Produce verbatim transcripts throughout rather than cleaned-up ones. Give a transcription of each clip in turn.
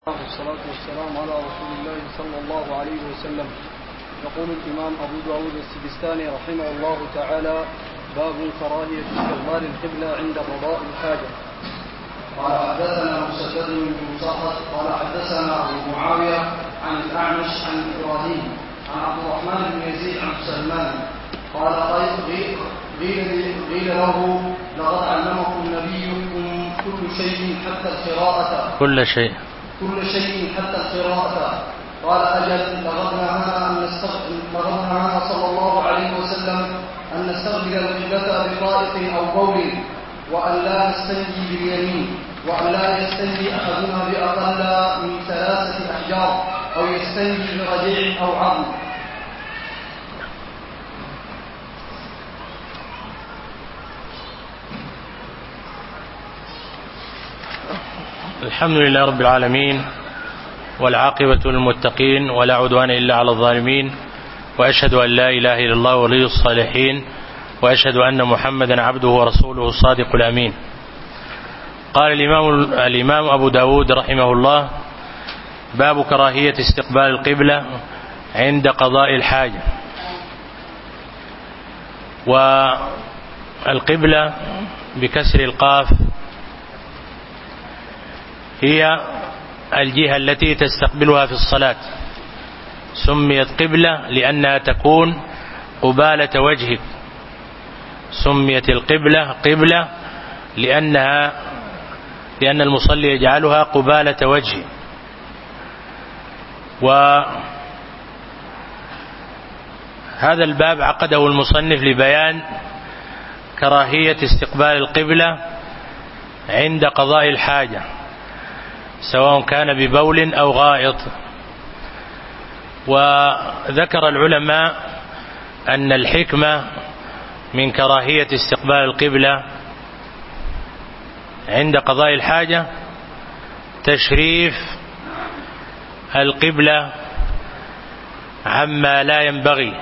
والصلاة والسلام على رسول الله صلى الله عليه وسلم. يقول الإمام أبو داود السجستاني رحمه الله تعالى: باب كراهية استقبال القبلة عند قضاء الحاجة. قال حدثنا مسدد بن مصطفى قال حدثنا أبو معاوية عن الأعمش عن إبراهيم عن عبد الرحمن بن يزيد عن سلمان قال قيل قيل له: لقد علمكم نبيكم كل شيء حتى القراءة كل شيء كل شيء حتى القراءة. قال: أجل، لقد نهانا أن نستقبل لقد نهانا صلى الله عليه وسلم أن نستقبل القبلة بطائف أو بول، وأن لا نستنجي باليمين، وأن لا يستنجي أحدنا بأقل من ثلاثة أحجار، أو يستنجي برجيع أو عظم. الحمد لله رب العالمين، والعاقبة للمتقين، ولا عدوان إلا على الظالمين، وأشهد أن لا إله إلا الله ولي الصالحين، وأشهد أن محمدا عبده ورسوله الصادق الأمين. قال الإمام, الإمام أبو داود رحمه الله: باب كراهية استقبال القبلة عند قضاء الحاجة. والقبلة بكسر القاف هي الجهة التي تستقبلها في الصلاة، سميت قبلة لأنها تكون قبالة وجهك، سميت القبلة قبلة لأنها لأن المصلي يجعلها قبالة وجهه. وهذا الباب عقده المصنف لبيان كراهية استقبال القبلة عند قضاء الحاجة، سواء كان ببول أو غائط. وذكر العلماء أن الحكمة من كراهية استقبال القبلة عند قضاء الحاجة تشريف القبلة عما لا ينبغي.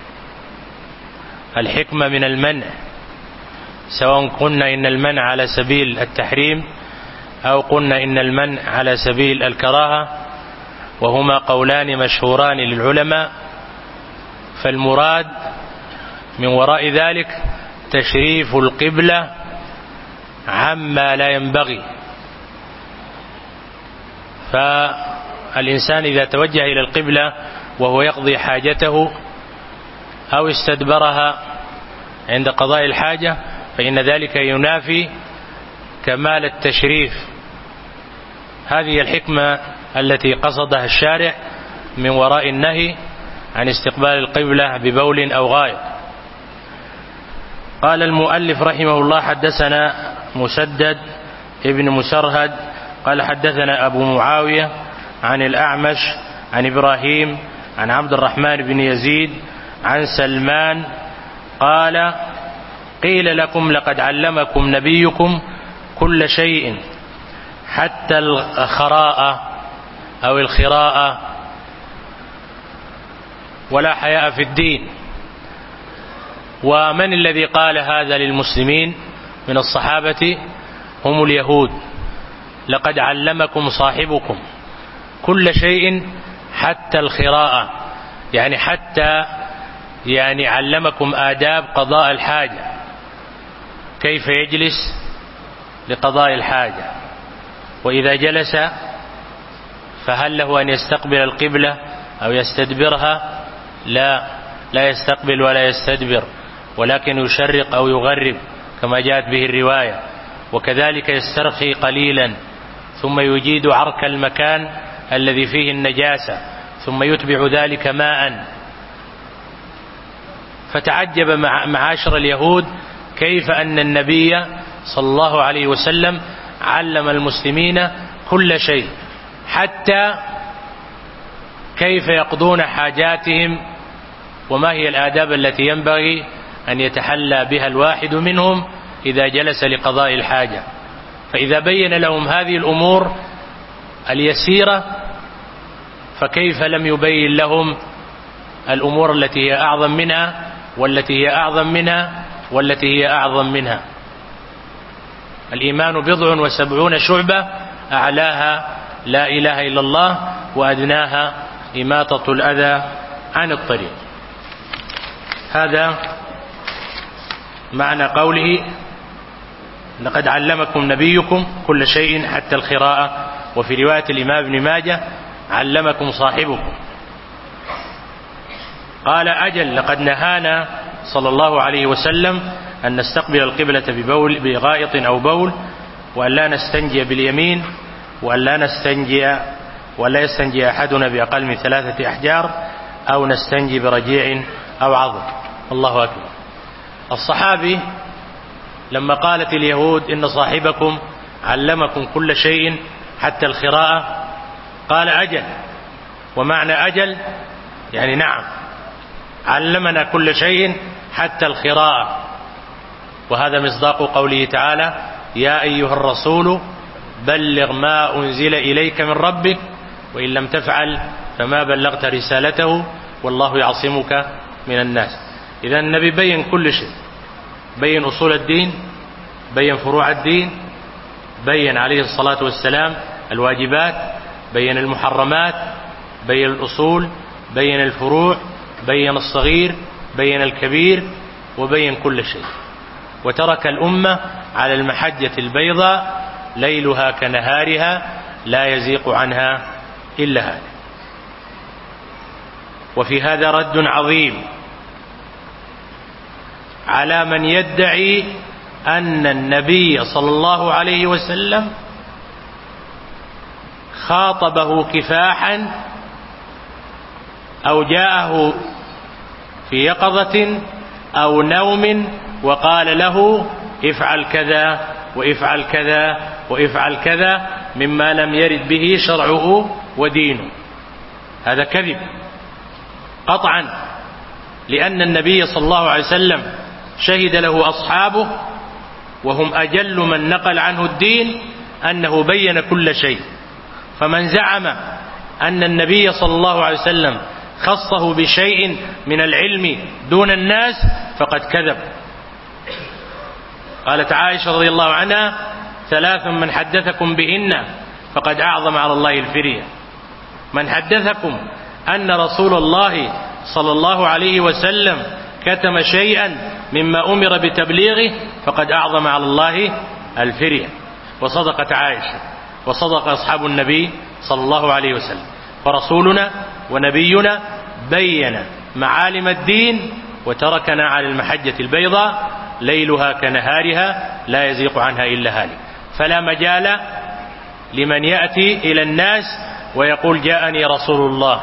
الحكمة من المنع، سواء قلنا إن المنع على سبيل التحريم أو قلنا إن المنع على سبيل الكراهة، وهما قولان مشهوران للعلماء. فالمراد من وراء ذلك تشريف القبلة عما لا ينبغي. فالإنسان إذا توجه إلى القبلة وهو يقضي حاجته أو استدبرها عند قضاء الحاجة فإن ذلك ينافي كمال التشريف. هذه الحكمة التي قصدها الشارع من وراء النهي عن استقبال القبلة ببول أو غائط. قال المؤلف رحمه الله: حدثنا مسدد ابن مسرهد قال حدثنا أبو معاوية عن الأعمش عن إبراهيم عن عبد الرحمن بن يزيد عن سلمان قال: قيل لكم لقد علمكم نبيكم كل شيء حتى الخراءة أو الخراءة، ولا حياء في الدين. ومن الذي قال هذا للمسلمين من الصحابة؟ هم اليهود. لقد علمكم صاحبكم كل شيء حتى الخراءة، يعني حتى يعني علمكم آداب قضاء الحاجة، كيف يجلس لقضاء الحاجة، وإذا جلس فهل له أن يستقبل القبلة أو يستدبرها؟ لا لا يستقبل ولا يستدبر، ولكن يشرق أو يغرب كما جاءت به الرواية. وكذلك يسترخي قليلا ثم يجيد عرك المكان الذي فيه النجاسة ثم يتبع ذلك ماء. فتعجب معاشر اليهود كيف أن النبي صلى الله عليه وسلم علم المسلمين كل شيء، حتى كيف يقضون حاجاتهم، وما هي الآداب التي ينبغي أن يتحلى بها الواحد منهم إذا جلس لقضاء الحاجة. فإذا بين لهم هذه الأمور اليسيرة فكيف لم يبين لهم الأمور التي هي أعظم منها والتي هي أعظم منها والتي هي أعظم منها. الإيمان بضع وسبعون شعبة، أعلاها لا إله إلا الله، وأدناها إماطة الأذى عن الطريق. هذا معنى قوله لقد علمكم نبيكم كل شيء حتى القراءة. وفي رواية الإمام ابن ماجه علمكم صاحبكم. قال أجل لقد نهانا صلى الله عليه وسلم أن نستقبل القبلة ببول بغائط أو بول، وأن لا نستنجي باليمين، وأن لا نستنجي ولا يستنجي أحدنا بأقل من ثلاثة أحجار، أو نستنجي برجيع أو عظم. الله أكبر. الصحابي لما قالت اليهود إن صاحبكم علمكم كل شيء حتى القراءة قال أجل. ومعنى أجل يعني نعم، علمنا كل شيء حتى القراءة. وهذا مصداق قوله تعالى يا أيها الرسول بلغ ما أنزل إليك من ربك وإن لم تفعل فما بلغت رسالته والله يعصمك من الناس. إذا النبي بين كل شيء، بين أصول الدين، بين فروع الدين، بين عليه الصلاة والسلام الواجبات، بين المحرمات، بين الأصول، بين الفروع، بين الصغير، بين الكبير، وبين كل شيء. وترك الأمة على المحجة البيضاء ليلها كنهارها لا يزيغ عنها إلا هذا. وفي هذا رد عظيم على من يدعي أن النبي صلى الله عليه وسلم خاطبه كفاحا أو جاءه في يقظة أو نوم وقال له افعل كذا وافعل كذا وافعل كذا مما لم يرد به شرعه ودينه. هذا كذب قطعا، لأن النبي صلى الله عليه وسلم شهد له أصحابه وهم أجل من نقل عنه الدين أنه بين كل شيء. فمن زعم أن النبي صلى الله عليه وسلم خصه بشيء من العلم دون الناس فقد كذب. قالت عائشة رضي الله عنها ثلاث من حدثكم بهن فقد أعظم على الله الفرية. من حدثكم أن رسول الله صلى الله عليه وسلم كتم شيئا مما أمر بتبليغه فقد أعظم على الله الفرية. وصدقت عائشة وصدق أصحاب النبي صلى الله عليه وسلم. فرسولنا ونبينا بين معالم الدين وتركنا على المحجة البيضاء ليلها كنهارها لا يزيغ عنها إلا هالك. فلا مجال لمن يأتي إلى الناس ويقول جاءني رسول الله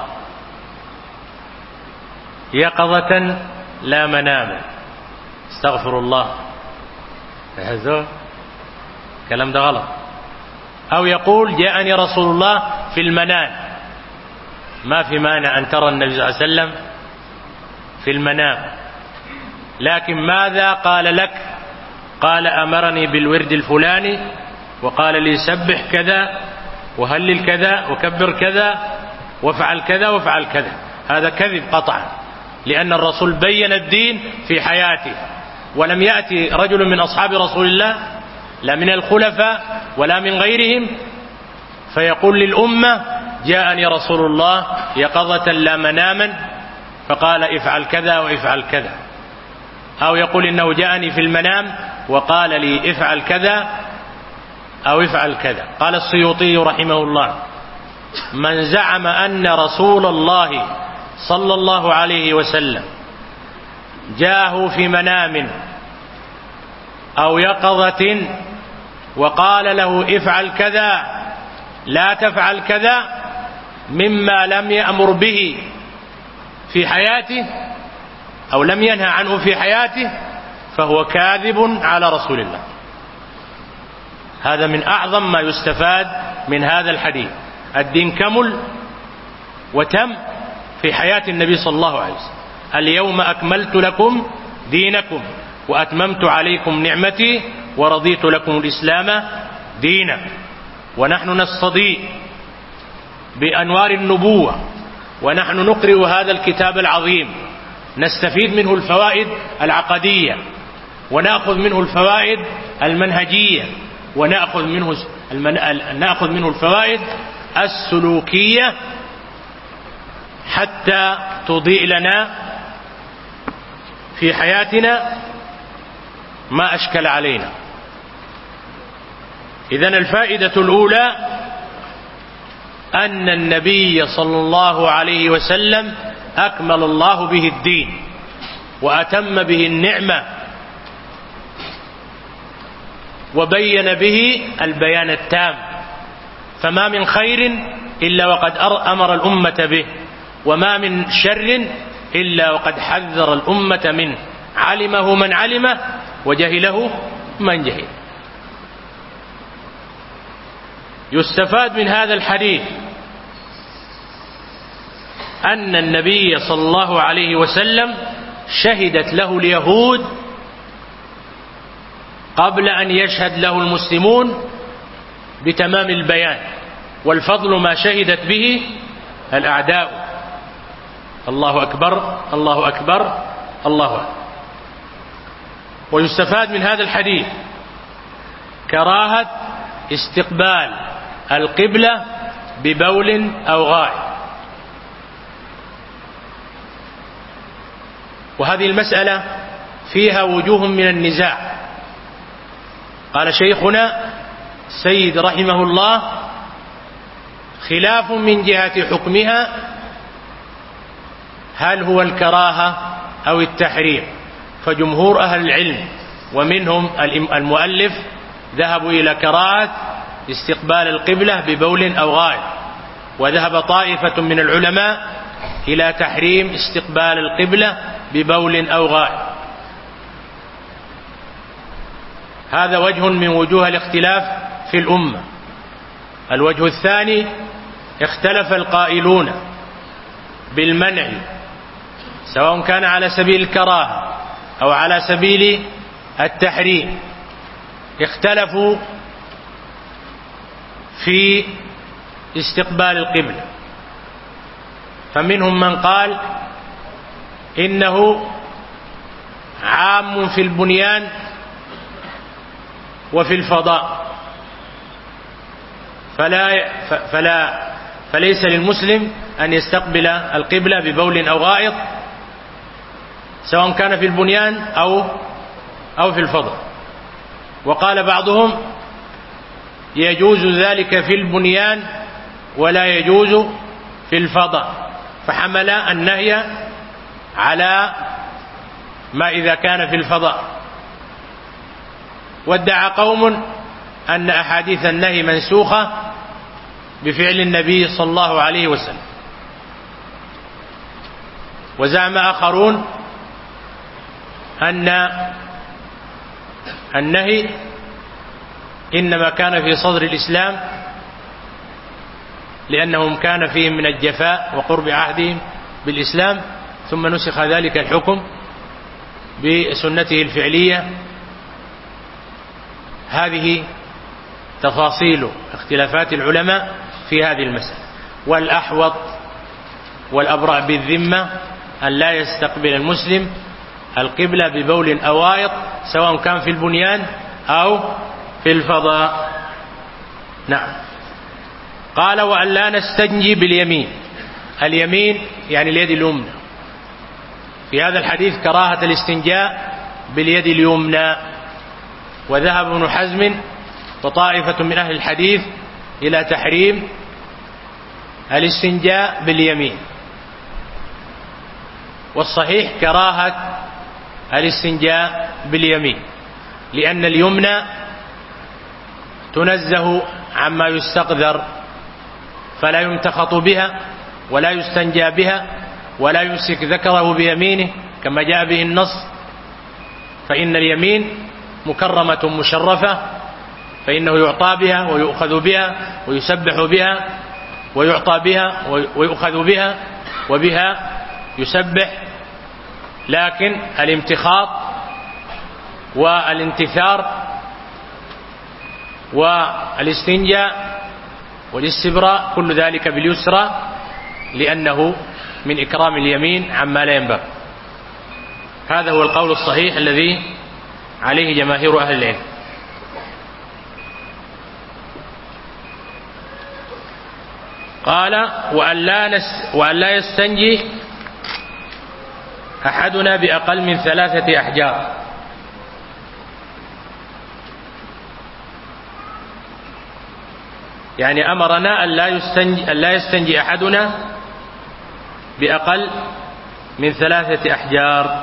يقظة لا مناما. استغفر الله، هذا كلام ده غلط. أو يقول جاءني رسول الله في المنام. ما في مانع أن ترى النبي صلى الله عليه وسلم في المنام، لكن ماذا قال لك؟ قال أمرني بالورد الفلاني وقال لي سبح كذا وهلل كذا وكبر كذا وافعل كذا وافعل كذا. هذا كذب قطعا، لأن الرسول بين الدين في حياته، ولم يأتي رجل من أصحاب رسول الله لا من الخلفاء ولا من غيرهم فيقول للأمة جاءني رسول الله يقظة لا مناما فقال افعل كذا وافعل كذا، أو يقول إنه جاءني في المنام وقال لي افعل كذا أو افعل كذا. قال السيوطي رحمه الله من زعم أن رسول الله صلى الله عليه وسلم جاءه في منام أو يقظة وقال له افعل كذا لا تفعل كذا مما لم يأمر به في حياته أو لم ينهى عنه في حياته فهو كاذب على رسول الله. هذا من أعظم ما يستفاد من هذا الحديث. الدين كمل وتم في حياة النبي صلى الله عليه وسلم. اليوم أكملت لكم دينكم وأتممت عليكم نعمتي ورضيت لكم الإسلام دينا. ونحن نستضيء بأنوار النبوة ونحن نقرأ هذا الكتاب العظيم نستفيد منه الفوائد العقدية ونأخذ منه الفوائد المنهجية ونأخذ منه المن... نأخذ منه الفوائد السلوكية حتى تضيء لنا في حياتنا ما أشكل علينا. إذن الفائدة الأولى أن النبي صلى الله عليه وسلم أكمل الله به الدين وأتم به النعمة وبين به البيان التام، فما من خير إلا وقد أمر الأمة به، وما من شر إلا وقد حذر الأمة منه، علمه من علمه وجهله من جهل. يستفاد من هذا الحديث أن النبي صلى الله عليه وسلم شهدت له اليهود قبل أن يشهد له المسلمون بتمام البيان، والفضل ما شهدت به الأعداء. الله أكبر الله أكبر الله أكبر. ويستفاد من هذا الحديث كراهة استقبال القبلة ببول أو غائط، وهذه المسألة فيها وجوه من النزاع. قال شيخنا سيد رحمه الله: خلاف من جهة حكمها، هل هو الكراهة أو التحريم؟ فجمهور أهل العلم ومنهم المؤلف ذهبوا إلى كراهة استقبال القبلة ببول أو غائط، وذهب طائفة من العلماء إلى تحريم استقبال القبلة ببول أو غائط. هذا وجه من وجوه الاختلاف في الأمة. الوجه الثاني: اختلف القائلون بالمنع سواء كان على سبيل الكراهة أو على سبيل التحريم، اختلفوا في استقبال القبلة. فمنهم من قال إنه عام في البنيان وفي الفضاء، فلا فلا فليس للمسلم أن يستقبل القبلة ببول أو غائط سواء كان في البنيان أو أو في الفضاء. وقال بعضهم يجوز ذلك في البنيان ولا يجوز في الفضاء، فحمل النهي على ما إذا كان في الفضاء. وادعى قوم أن أحاديث النهي منسوخة بفعل النبي صلى الله عليه وسلم. وزعم آخرون أن النهي إنما كان في صدر الإسلام لأنهم كان فيهم من الجفاء وقرب عهدهم بالإسلام، ثم نسخ ذلك الحكم بسنته الفعلية. هذه تفاصيل اختلافات العلماء في هذه المسألة. والأحوط والأبرأ بالذمة أن لا يستقبل المسلم القبلة ببول أو غائط سواء كان في البنيان أو في الفضاء. نعم. قال: وأن لا نستنجي باليمين. اليمين يعني اليد اليمنى. في هذا الحديث كراهة الاستنجاء باليد اليمنى. وذهب ابن حزم وطائفة من أهل الحديث إلى تحريم الاستنجاء باليمين، والصحيح كراهة الاستنجاء باليمين، لأن اليمنى تنزه عما يستقذر، فلا يمتخط بها ولا يستنجى بها ولا يمسك ذكره بيمينه كما جاء به النص. فإن اليمين مكرمة مشرفة، فإنه يعطى بها ويؤخذ بها ويسبح بها ويعطى بها ويؤخذ بها وبها يسبح. لكن الامتخاط والانتثار والاستنجاء والاستبراء كل ذلك باليسرى، لأنه من إكرام اليمين عما لا ينبغي. هذا هو القول الصحيح الذي عليه جماهير أهل العلم. قال وأن لا, نس وأن لا يستنجي أحدنا بأقل من ثلاثة أحجار. يعني أمرنا أن لا يستنجي, أن لا يستنجي أحدنا بأقل من ثلاثة أحجار.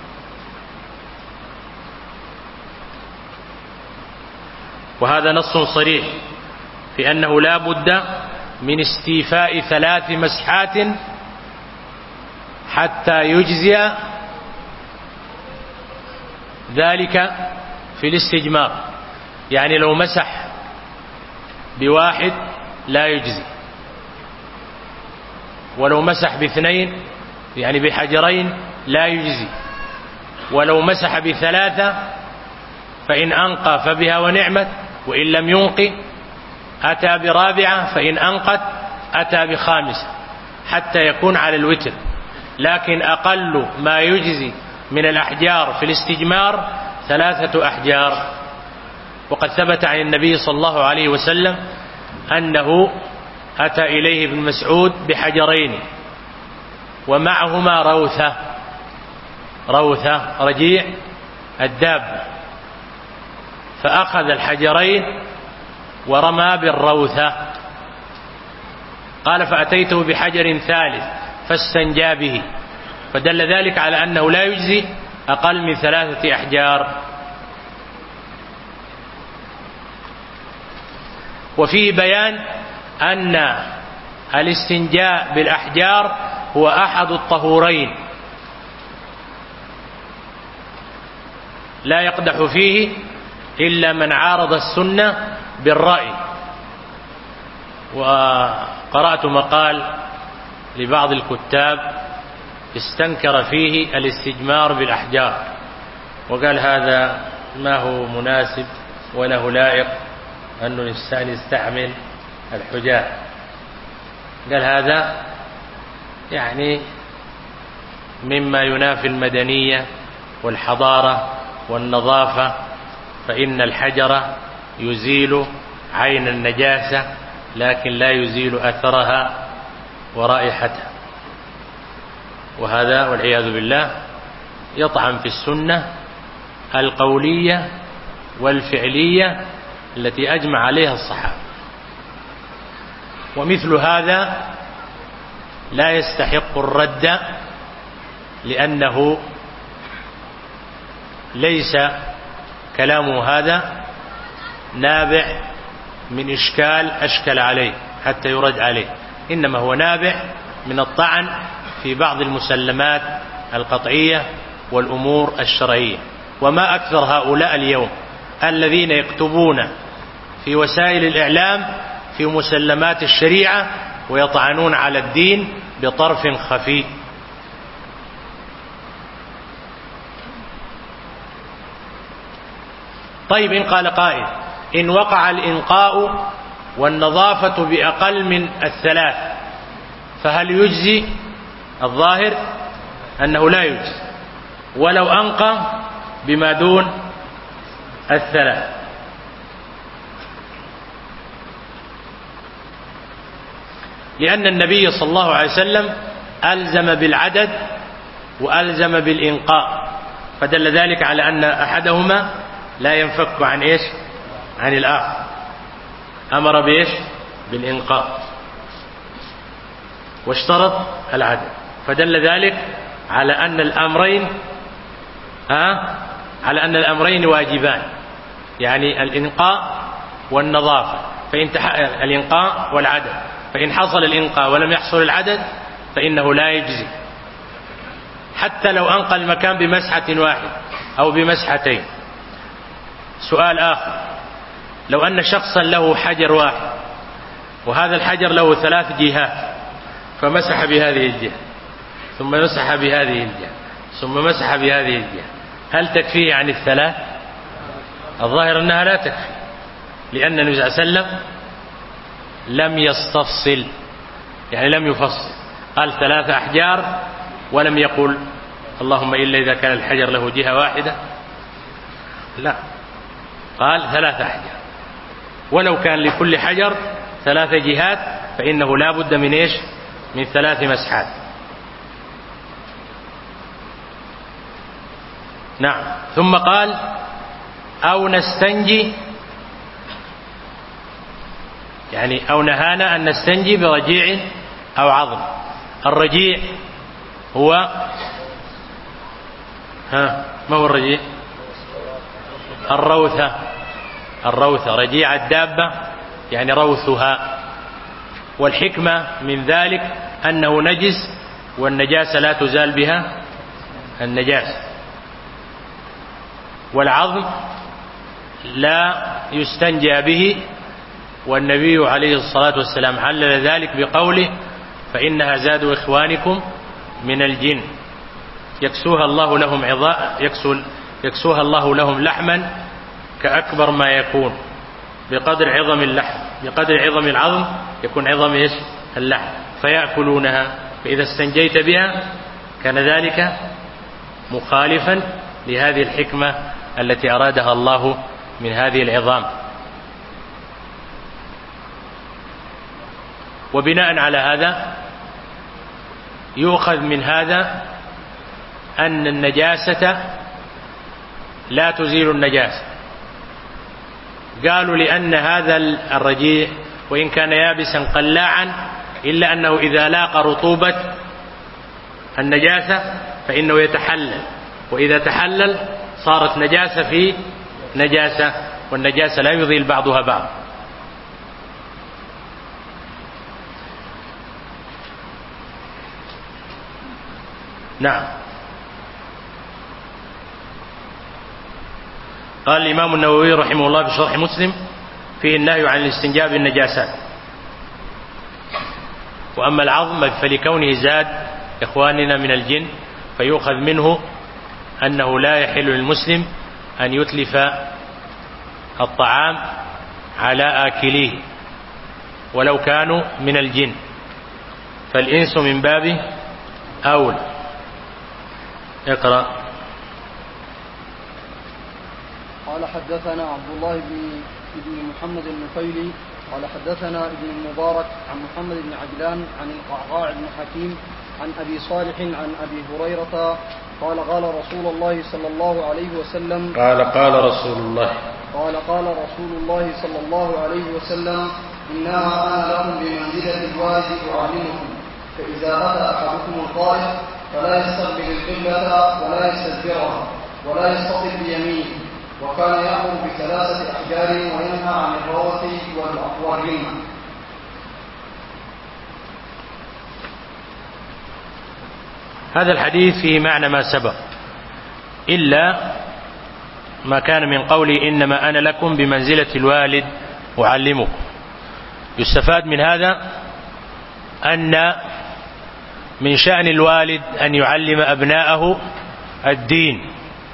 وهذا نص صريح في أنه لا بد من استيفاء ثلاث مسحات حتى يجزي ذلك في الاستجمار. يعني لو مسح بواحد لا يجزي، ولو مسح باثنين يعني بحجرين لا يجزي، ولو مسح بثلاثة فإن أنقى فبها ونعمت، وإن لم ينق أتى برابعة، فإن أنقت أتى بخامسة حتى يكون على الوتر. لكن أقل ما يجزي من الأحجار في الاستجمار ثلاثة أحجار. وقد ثبت عن النبي صلى الله عليه وسلم أنه أتى إليه ابن مسعود بحجرين ومعهما روثة، روثة رجيع الداب، فأخذ الحجرين ورمى بالروثة. قال فأتيته بحجر ثالث فاستنجى به، فدل ذلك على أنه لا يجزي أقل من ثلاثة أحجار. وفيه بيان أن الاستنجاء بالأحجار هو أحد الطهورين لا يقدح فيه إلا من عارض السنة بالرأي. وقرأت مقال لبعض الكتاب استنكر فيه الاستجمار بالأحجار، وقال هذا ما هو مناسب وله لائق أنه الإنسان يستعمل الحجار. قال هذا يعني مما ينافي المدنية والحضارة والنظافة، فإن الحجر يزيل عين النجاسة لكن لا يزيل أثرها ورائحتها. وهذا والعياذ بالله يطعن في السنة القولية والفعلية التي أجمع عليها الصحابة. ومثل هذا لا يستحق الرد، لأنه ليس كلامه هذا نابع من إشكال أشكل عليه حتى يرد عليه، إنما هو نابع من الطعن في بعض المسلمات القطعية والأمور الشرعية. وما أكثر هؤلاء اليوم الذين يكتبون في وسائل الإعلام في مسلمات الشريعة ويطعنون على الدين بطرف خفي. طيب إن قال قائل إن وقع الإنقاء والنظافة بأقل من الثلاث فهل يجزي؟ الظاهر أنه لا يجزي ولو أنقى بما دون الثلاث. لأن النبي صلى الله عليه وسلم ألزم بالعدد وألزم بالإنقاء، فدل ذلك على أن أحدهما لا ينفك عن إيش؟ عن الآخر. أمر بإيش؟ بالإنقاء واشترط العدد، فدل ذلك على أن الأمرين ها على أن الأمرين واجبان، يعني الإنقاء والنظافة. فإن الإنقاء والعدد، فإن حصل الإنقاء ولم يحصل العدد فإنه لا يجزي، حتى لو أنقى المكان بمسحة واحدة أو بمسحتين. سؤال آخر، لو أن شخصا له حجر واحد وهذا الحجر له ثلاث جهات، فمسح بهذه الجهة ثم مسح بهذه الجهة ثم مسح بهذه الجهة، هل تكفيه عن الثلاث؟ الظاهر أنها لا تكفي، لأن النبي صلى الله عليه وسلم لم يستفصل، يعني لم يفصل، قال ثلاث أحجار ولم يقل اللهم إلا إذا كان الحجر له جهة واحدة، لا، قال ثلاث أحجار، ولو كان لكل حجر ثلاث جهات فإنه لا بد من إيش؟ من ثلاث مسحات. نعم. ثم قال أو نستنجي، يعني أو نهانا أن نستنجي برجيع أو عظم. الرجيع هو ها ما هو الرجيع؟ الروثة. الروثة رجيع الدابة يعني روثها. والحكمة من ذلك أنه نجس، والنجاسة لا تزال بها النجاسة. والعظم لا يستنجى به، والنبي عليه الصلاة والسلام علل ذلك بقوله فإنها زاد إخوانكم من الجن يكسوها الله لهم عظاء يكسوها الله لهم لحما كأكبر ما يكون بقدر عظم اللحم، بقدر عظم العظم يكون عظم إيش؟ اللحم، فيأكلونها. فإذا استنجيت بها كان ذلك مخالفا لهذه الحكمة التي أرادها الله من هذه العظام. وبناء على هذا يؤخذ من هذا أن النجاسة لا تزيل النجاسة. قالوا لأن هذا الرجيع وإن كان يابسا قلاعا إلا أنه إذا لاقى رطوبة النجاسة فإنه يتحلل، وإذا تحلل صارت نجاسة في نجاسة، والنجاسة لا يضيل بعضها بعض. نعم. قال الإمام النووي رحمه الله في شرح مسلم فيه النهي عن الاستنجاء بالنجاسات. وأما العظم فلكونه زاد إخواننا من الجن فيؤخذ منه أنه لا يحل للمسلم أن يتلف الطعام على آكليه ولو كانوا من الجن، فالإنس من باب أولى. اقرأ. قال حدثنا عبد الله بن ابن محمد النفيلي قال حدثنا ابن المبارك عن محمد بن عجلان عن القعقاع بن حكيم عن أبي صالح عن أبي هريرة قال قال رسول الله صلى الله عليه وسلم قال قال رسول الله قال قال رسول الله صلى الله عليه وسلم إنما أنا لكم بمنزلة الوالد أعلمكم، فإذا أتى أحدكم القائد فلا يستقبل القبلة ولا يستدبرها ولا يستقبل بيمينه، وكان يأمر بثلاثة أحجار وينهى عن الروث والرمة. هذا الحديث فيه معنى ما سبق إلا ما كان من قولي إنما أنا لكم بمنزلة الوالد أعلمكم. يستفاد من هذا أن من شأن الوالد أن يعلم أبناءه الدين،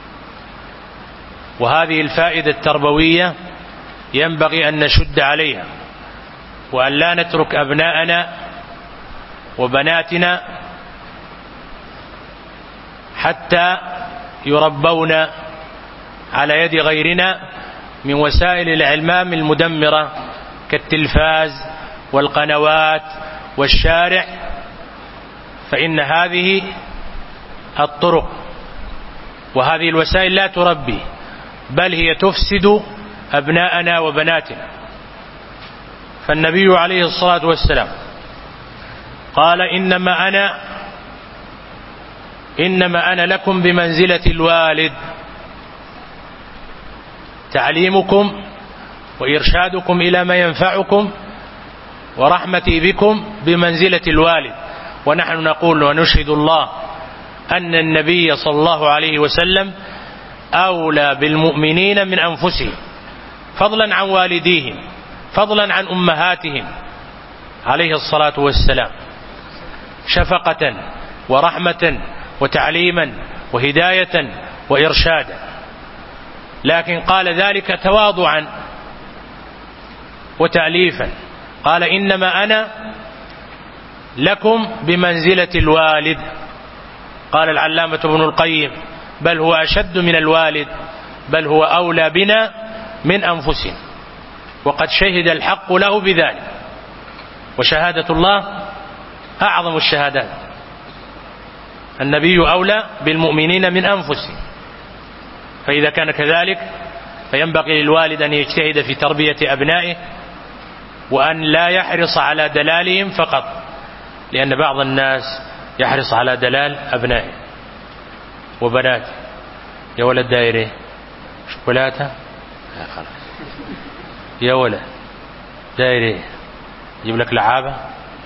وهذه الفائدة التربوية ينبغي أن نشد عليها، وأن لا نترك أبناءنا وبناتنا حتى يربون على يد غيرنا من وسائل الإعلام المدمرة كالتلفاز والقنوات والشارع، فإن هذه الطرق وهذه الوسائل لا تربي، بل هي تفسد أبناءنا وبناتنا. فالنبي عليه الصلاة والسلام قال إنما أنا إنما أنا لكم بمنزلة الوالد، تعليمكم وإرشادكم إلى ما ينفعكم ورحمتي بكم بمنزلة الوالد. ونحن نقول ونشهد الله أن النبي صلى الله عليه وسلم أولى بالمؤمنين من أنفسهم، فضلا عن والديهم، فضلا عن أمهاتهم عليه الصلاة والسلام، شفقة ورحمة وتعليما وهداية وإرشادا. لكن قال ذلك تواضعا وتأليفا، قال إنما أنا لكم بمنزلة الوالد. قال العلامة ابن القيم بل هو أشد من الوالد، بل هو أولى بنا من أنفسنا، وقد شهد الحق له بذلك. وشهادة الله أعظم الشهادات. النبي أولى بالمؤمنين من أنفسهم، فإذا كان كذلك فينبغي للوالد أن يجتهد في تربية أبنائه وأن لا يحرص على دلالهم فقط، لأن بعض الناس يحرص على دلال أبنائه وبناته. يا ولد دايرة شوكولاتة، يا خلاص يا ولد دايرة يجيب لك لعابة،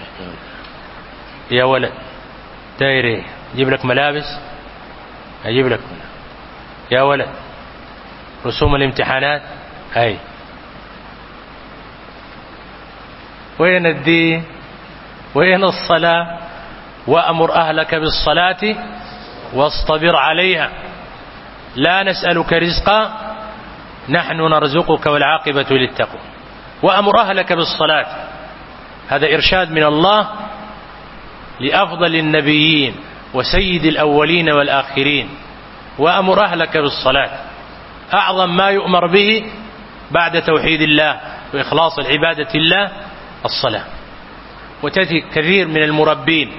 يا ولد دايرة يجيب لك ملابس، يجيب لك ملابس. يا ولد رسوم الامتحانات، أي وين الدين وين الصلاة؟ وأمر أهلك بالصلاة واصطبر عليها لا نسألك رزقا نحن نرزقك والعاقبة للتقوى. وأمر أهلك بالصلاة، هذا إرشاد من الله لأفضل النبيين وسيد الأولين والآخرين. وأمر أهلك بالصلاة، أعظم ما يؤمر به بعد توحيد الله وإخلاص العبادة لله الصلاة. وتأتي كثير من المربين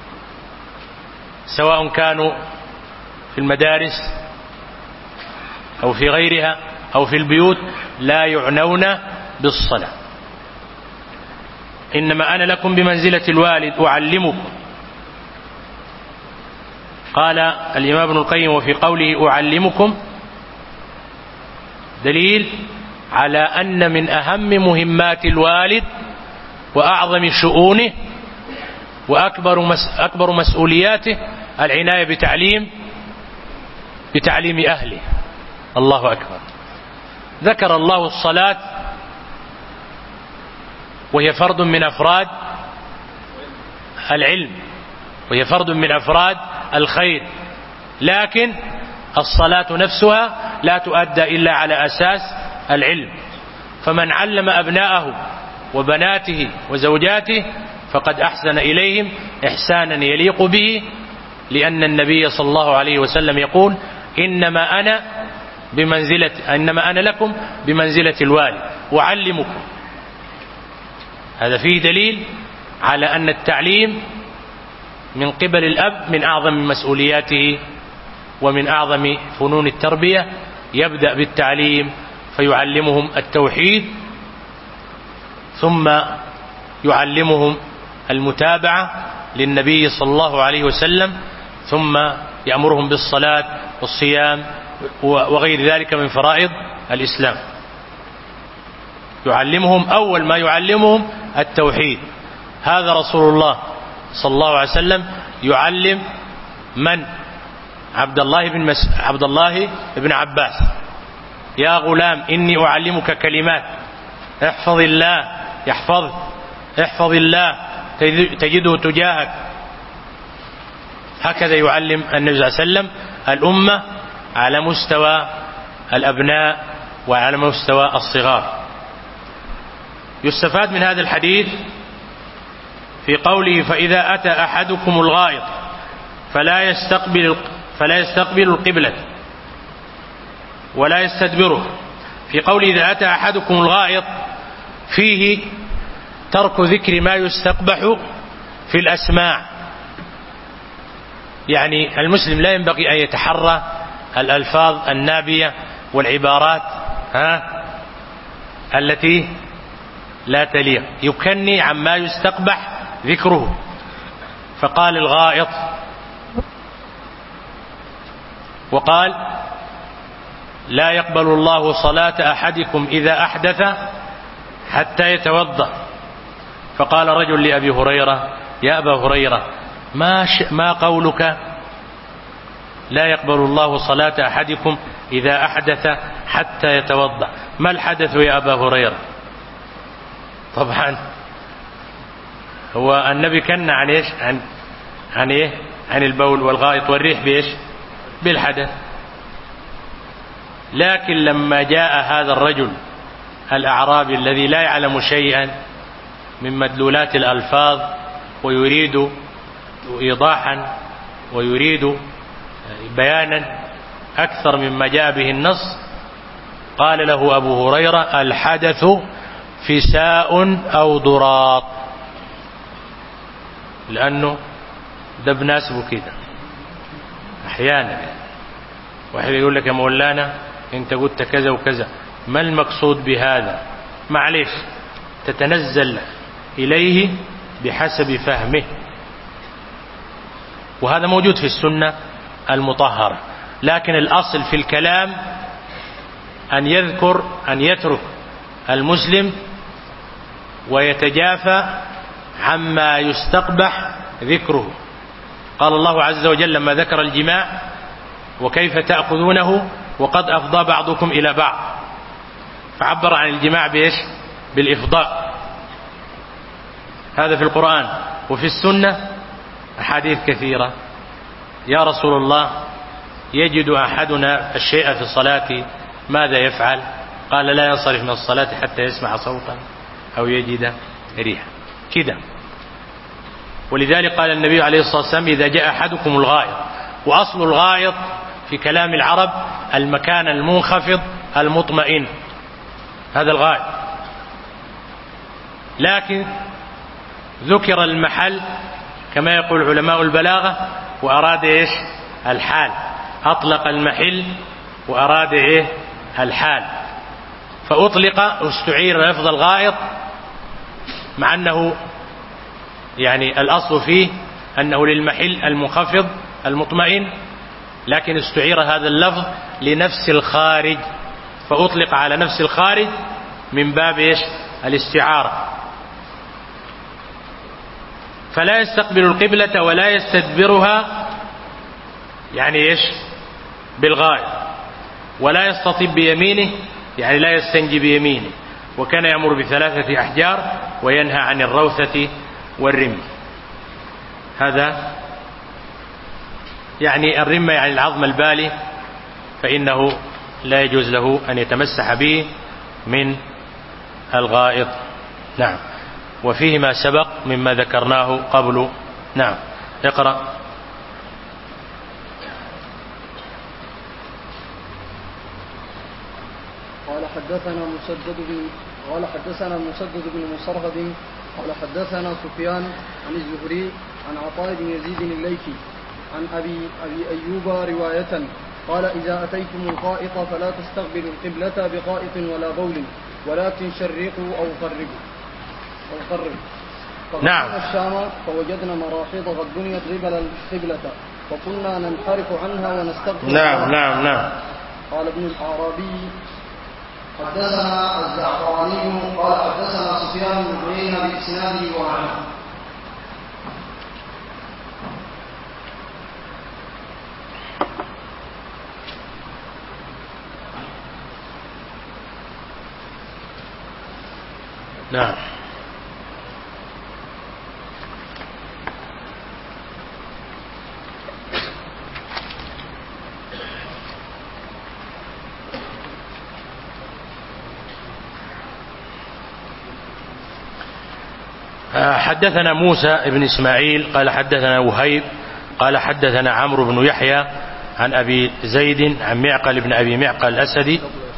سواء كانوا في المدارس أو في غيرها أو في البيوت لا يعنون بالصلاة. إنما أنا لكم بمنزلة الوالد أعلمكم. قال الإمام ابن القيم وفي قوله أعلمكم دليل على أن من أهم مهمات الوالد وأعظم شؤونه وأكبر مس أكبر مسؤولياته العناية بتعليم بتعليم أهله. الله أكبر. ذكر الله الصلاة وهي فرد من أفراد العلم، وهي فرد من أفراد الخير، لكن الصلاة نفسها لا تؤدى إلا على أساس العلم. فمن علم أبناءه وبناته وزوجاته فقد أحسن إليهم إحسانا يليق به، لأن النبي صلى الله عليه وسلم يقول إنما أنا بمنزلة إنما أنا لكم بمنزلة الوالد وأعلمكم. هذا فيه دليل على أن التعليم من قبل الأب من أعظم مسؤولياته ومن أعظم فنون التربية. يبدأ بالتعليم فيعلمهم التوحيد، ثم يعلمهم المتابعة للنبي صلى الله عليه وسلم، ثم يأمرهم بالصلاة والصيام وغير ذلك من فرائض الإسلام. يعلمهم أول ما يعلمهم التوحيد. هذا رسول الله صلى الله عليه وسلم يعلم من؟ عبد الله بن مس... عبد الله بن عباس: يا غلام إني أعلمك كلمات احفظ الله يحفظك، احفظ الله تجده تجاهك. هكذا يعلم النبي صلى الله عليه وسلم الأمة على مستوى الأبناء وعلى مستوى الصغار. يستفاد من هذا الحديث في قوله: فإذا أتى أحدكم الغائط فلا يستقبل فلا يستقبل القبلة ولا يستدبره. في قوله إذا أتى أحدكم الغائط فيه ترك ذكر ما يستقبح في الأسماع، يعني المسلم لا ينبغي أن يتحرى الألفاظ النابية والعبارات ها التي لا تليق، يكني عما يستقبح ذكره. فقال الغائط، وقال لا يقبل الله صلاة أحدكم إذا أحدث حتى يتوضأ. فقال رجل لأبي هريرة: يا أبا هريرة ما, ش... ما قولك لا يقبل الله صلاة أحدكم إذا أحدث حتى يتوضأ؟ ما الحدث يا أبا هريرة؟ طبعا هو النبي كان عن إيش؟ عن عن إيه؟ عن البول والغائط والريح بإيش؟ بالحدث. لكن لما جاء هذا الرجل الأعرابي الذي لا يعلم شيئا من مدلولات الألفاظ ويريد إيضاحا ويريد بيانا أكثر مما جاء به النص، قال له أبو هريرة: الحدث فساء أو ضراط. لأنه ده بناسبه كده. أحيانا واحد يقول لك يا مولانا أنت قلت كذا وكذا، ما المقصود بهذا؟ معلش تتنزل إليه بحسب فهمه، وهذا موجود في السنة المطهرة. لكن الأصل في الكلام أن يذكر أن يترك المسلم ويتجافى عما يستقبح ذكره. قال الله عز وجل لما ذكر الجماع وكيف تأخذونه وقد أفضى بعضكم إلى بعض، فعبر عن الجماع بإيش؟ بالإفضاء. هذا في القرآن. وفي السنة أحاديث كثيرة. يا رسول الله يجد أحدنا الشيء في الصلاة ماذا يفعل؟ قال لا ينصرف من الصلاة حتى يسمع صوتا أو يجد ريحا كده. ولذلك قال النبي عليه الصلاة والسلام إذا جاء أحدكم الغائط، وأصل الغائط في كلام العرب المكان المنخفض المطمئن، هذا الغائط. لكن ذكر المحل كما يقول علماء البلاغة وأراد إيش؟ الحال. أطلق المحل وأراد إيه؟ الحال. فأطلق واستعير لفظ الغائط مع أنه يعني الأصل فيه أنه للمحل المنخفض المطمئن، لكن استعير هذا اللفظ لنفس الخارج، فأطلق على نفس الخارج من باب إيش؟ الاستعارة. فلا يستقبل القبلة ولا يستدبرها، يعني إيش؟ بالغائط. ولا يستطيب بيمينه، يعني لا يستنجي بيمينه. وكان يأمر بثلاثة أحجار وينهى عن الروثة والرمي. هذا يعني الرمة يعني العظم البالي، فإنه لا يجوز له أن يتمسح به من الغائط. نعم. وفيه ما سبق مما ذكرناه قبل. نعم. اقرأ. قال حدثنا مسدد بن قال حدثنا مسدد بن مصرهد قال حدثنا سفيان عن الزهري عن عطاء بن يزيد الليثي عن أبي, أبي أيوب رواية قال إذا أتيتم الغائط فلا تستقبلوا القبلة بغائط ولا بول ولكن شرقوا أو غربوا أو غربوا. نعم. الشام فوجدنا مراحيض قد بنيت قبل القبلة فكنا ننحرف عنها ونستغفر. نعم نعم نعم. قال ابن الأعرابي حدثنا الزعفراني قال حدثنا سفيان بن عيينة بإسناده وعنه. نعم. حدثنا موسى بن إسماعيل قال حدثنا وهيب قال حدثنا عمرو بن يحيى عن أبي زيد عن معقل بن أبي معقل الأسدي.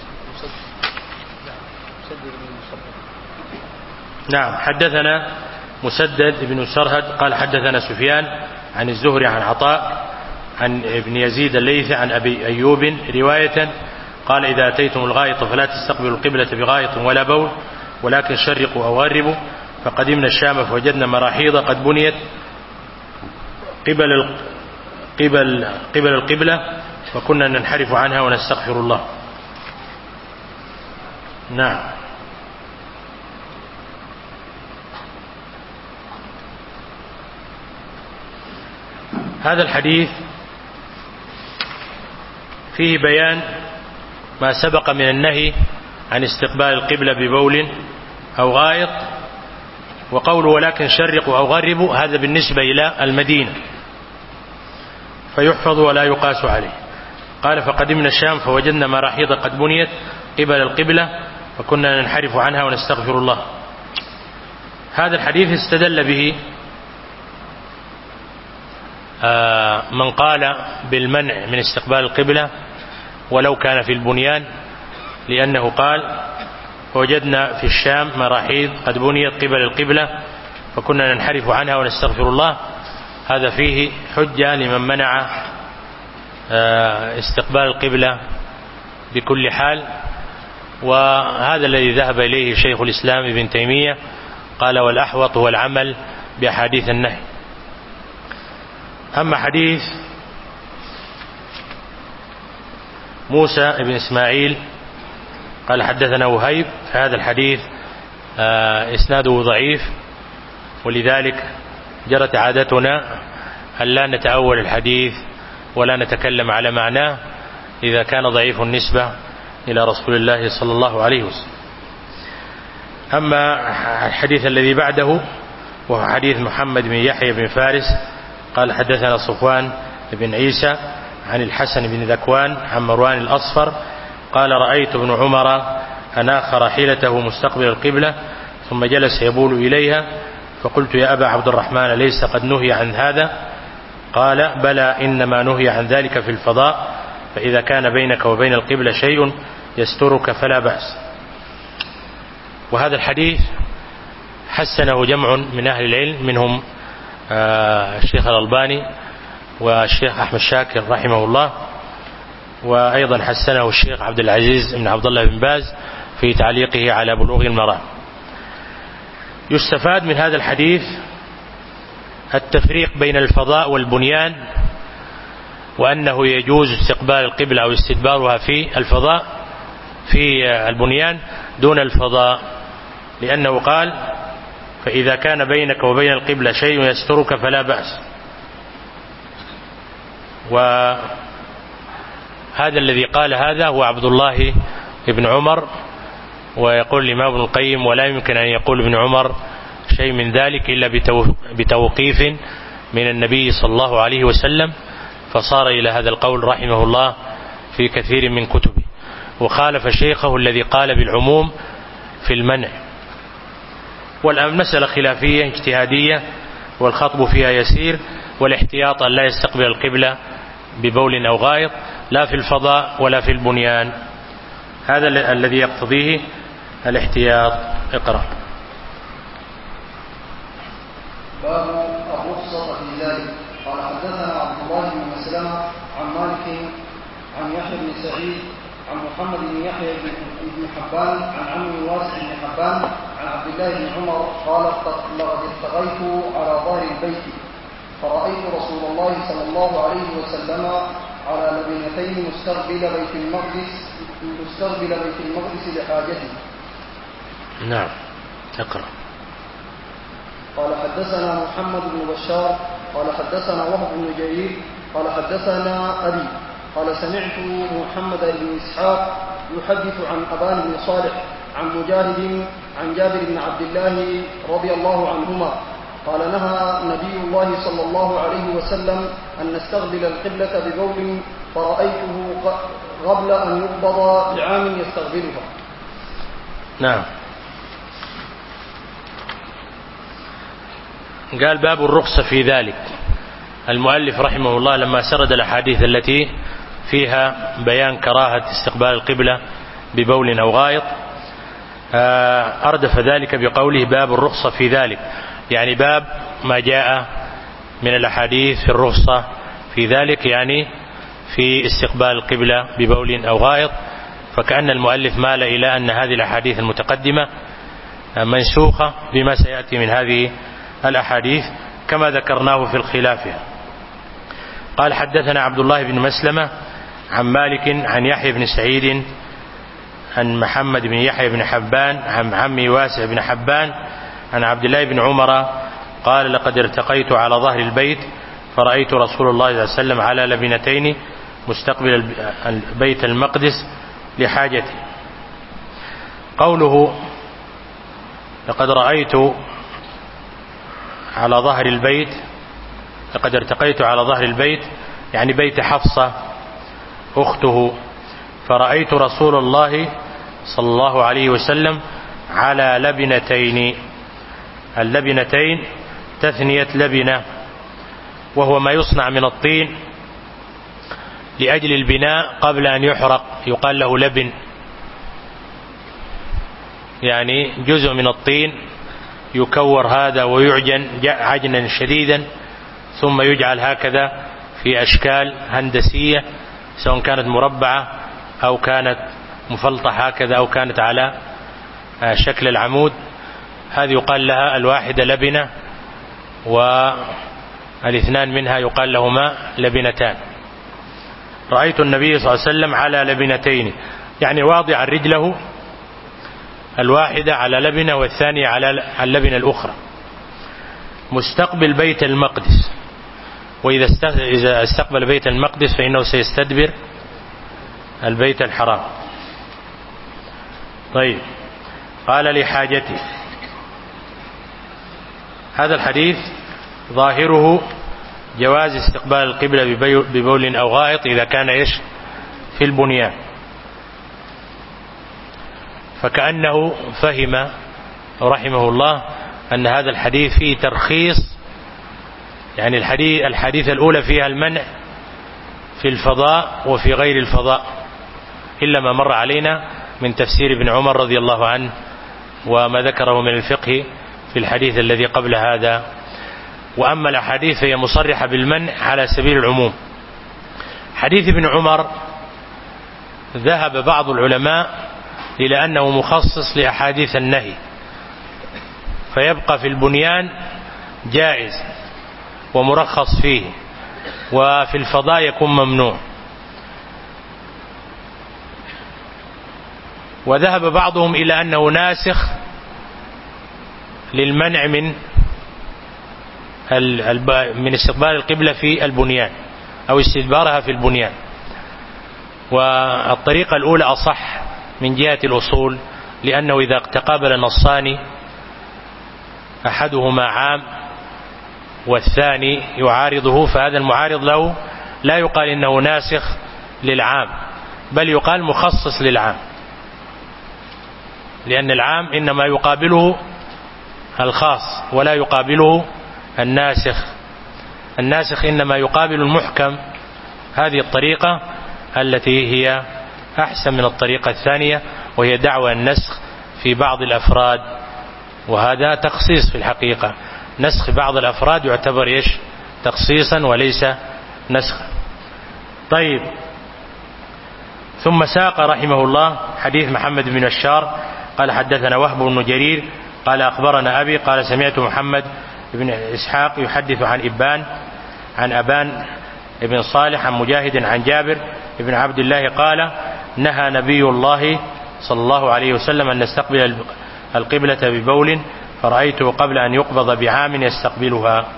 نعم. حدثنا مسدد بن سرهد قال حدثنا سفيان عن الزهري عن عطاء عن ابن يزيد الليثي عن أبي أيوب رواية قال إذا أتيتم الغائط فلا تستقبلوا القبلة بغائط ولا بول ولكن شرقوا أو غربوا. فقدمنا الشام فوجدنا مراحيض قد بنيت قبل قبل قبل القبلة وكنا ننحرف عنها ونستغفر الله. نعم. هذا الحديث فيه بيان ما سبق من النهي عن استقبال القبلة ببول أو غائط، وقوله ولكن شرقوا أو غربوا هذا بالنسبة إلى المدينة فيحفظ ولا يقاس عليه. قال فقدمنا الشام فوجدنا مراحيض قد بنيت قبل القبلة وكنا ننحرف عنها ونستغفر الله. هذا الحديث استدل به من قال بالمنع من استقبال القبلة ولو كان في البنيان، لأنه قال وجدنا في الشام مراحيض قد بنيت قبل القبلة فكنا ننحرف عنها ونستغفر الله، هذا فيه حجة لمن منع استقبال القبلة بكل حال. وهذا الذي ذهب إليه شيخ الإسلام ابن تيمية، قال والأحوط هو العمل بأحاديث النهي. أما حديث موسى بن إسماعيل قال حدثنا وهيب، فهذا الحديث إسناده ضعيف، ولذلك جرت عادتنا أن لا نتأول الحديث ولا نتكلم على معناه إذا كان ضعيف النسبة إلى رسول الله صلى الله عليه وسلم. أما الحديث الذي بعده وهو حديث محمد بن يحيى بن فارس قال حدثنا صفوان بن عيسى عن الحسن بن ذكوان عن مروان الأصفر قال رأيت ابن عمر أناخ راحلته مستقبل القبلة ثم جلس يبول إليها، فقلت يا أبا عبد الرحمن ليس قد نهي عن هذا؟ قال بلى، إنما نهي عن ذلك في الفضاء، فإذا كان بينك وبين القبلة شيء يسترك فلا بأس. وهذا الحديث حسنه جمع من أهل العلم، منهم الشيخ الألباني والشيخ أحمد شاكر رحمه الله، وأيضا حسنه الشيخ عبد العزيز بن عبد الله بن باز في تعليقه على بلوغ المرام. يستفاد من هذا الحديث التفريق بين الفضاء والبنيان، وأنه يجوز استقبال القبلة أو استدبارها في الفضاء في البنيان دون الفضاء، لأنه قال فإذا كان بينك وبين القبلة شيء يسترك فلا بأس. وهذا الذي قال هذا هو عبد الله بن عمر، ويقول الإمام ابن القيم ولا يمكن أن يقول ابن عمر شيء من ذلك إلا بتوقيف من النبي صلى الله عليه وسلم، فصار إلى هذا القول رحمه الله في كثير من كتبه، وخالف شيخه الذي قال بالعموم في المنع. والآن مسألة خلافية اجتهادية والخطب فيها يسير، والاحتياط أن لا يستقبل القبلة ببول أو غائط لا في الفضاء ولا في البنيان، هذا الذي يقتضيه الاحتياط. اقرأ. باب الرخصة في ذلك. قال حدثنا عبد الله بن مسلمة عن مالك عن يحيى بن سعيد عن محمد بن يحيى بن حبان عن عمرو واسع بن حبان عن عبد الله بن عمر قال لقد ارتغيت على ظهر البيت فرأيت رسول الله صلى الله عليه وسلم على لبنتين مستقبل بيت المقدس مستقبل بيت المقدس لحاجته. نعم اقرأ. قال حدثنا محمد بن بشار قال حدثنا وهب بن جرير قال حدثنا أبي قال سمعت محمد بن إسحاق يحدث عن أبان بن صالح عن مجاهد عن جابر بن عبد الله رضي الله عنهما قال نهى نبي الله صلى الله عليه وسلم أن نستقبل القبلة ببول فرأيته قبل أن يقبض بعام يستقبلها. نعم. قال باب الرخصة في ذلك. المؤلف رحمه الله لما سرد الأحاديث التي فيها بيان كراهة استقبال القبلة ببول أو غائط أردف ذلك بقوله باب الرخصة في ذلك، يعني باب ما جاء من الأحاديث في الرخصة في ذلك، يعني في استقبال القبلة ببول أو غائط. فكأن المؤلف مال إلى أن هذه الأحاديث المتقدمة منسوخة بما سيأتي من هذه الأحاديث كما ذكرناه في الخلاف. قال حدثنا عبد الله بن مسلمة عن مالك عن يحيى بن سعيد عن محمد بن يحيى بن حبان عن عمي واسع بن حبان عن عبد الله بن عمر قال لقد ارتقيت على ظهر البيت فرأيت رسول الله صلى الله عليه وسلم على لبنتين مستقبل بيت المقدس لحاجته. قوله لقد رأيت على ظهر البيت لقد ارتقيت على ظهر البيت يعني بيت حفصة أخته، فرأيت رسول الله صلى الله عليه وسلم على لبنتين. اللبنتين تثنية لبنة، وهو ما يصنع من الطين لأجل البناء قبل أن يحرق، يقال له لبن، يعني جزء من الطين يكور هذا ويعجن عجنا شديدا ثم يجعل هكذا في أشكال هندسية سواء كانت مربعة أو كانت مفلطة هكذا أو كانت على شكل العمود. هذه يقال لها الواحدة لبنة، والاثنان منها يقال لهما لبنتان. رأيت النبي صلى الله عليه وسلم على لبنتين، يعني واضع رجله الواحدة على لبنة والثانية على اللبنة الأخرى، مستقبل بيت المقدس. وإذا استقبل بيت المقدس فإنه سيستدبر البيت الحرام. طيب، قال لحاجته. هذا الحديث ظاهره جواز استقبال القبلة ببول أو غائط إذا كان إيش في البنيان، فكأنه فهم رحمه الله أن هذا الحديث فيه ترخيص، يعني الحديث, الحديث الأولى فيها المنع في الفضاء وفي غير الفضاء، إلا ما مر علينا من تفسير ابن عمر رضي الله عنه وما ذكره من الفقه في الحديث الذي قبل هذا. وأما الأحاديث هي مصرحة بالمنع على سبيل العموم. حديث ابن عمر ذهب بعض العلماء إلى أنه مخصص لأحاديث النهي، فيبقى في البنيان جائز ومرخص فيه، وفي الفضاء يكون ممنوع. وذهب بعضهم إلى أنه ناسخ للمنع من من استقبال القبلة في البنيان أو استدبارها في البنيان. والطريقة الأولى أصح من جهة الأصول، لأنه إذا تقابل نصان أحدهما عام والثاني يعارضه، فهذا المعارض له لا يقال إنه ناسخ للعام، بل يقال مخصص للعام، لأن العام إنما يقابله الخاص ولا يقابله الناسخ. الناسخ إنما يقابل المحكم. هذه الطريقة التي هي أحسن من الطريقة الثانية، وهي دعوى النسخ في بعض الأفراد، وهذا تخصيص في الحقيقة. نسخ بعض الأفراد يعتبر إيش تخصيصا وليس نسخا. طيب، ثم ساق رحمه الله حديث محمد بن بشار قال حدثنا وهب بن جرير قال أخبرنا أبي قال سمعت محمد بن إسحاق يحدث عن إبان عن أبان ابن صالح عن مجاهد عن جابر ابن عبد الله قال نهى نبي الله صلى الله عليه وسلم أن نستقبل القبلة ببول، فرأيته قبل أن يقبض بعام يستقبلها.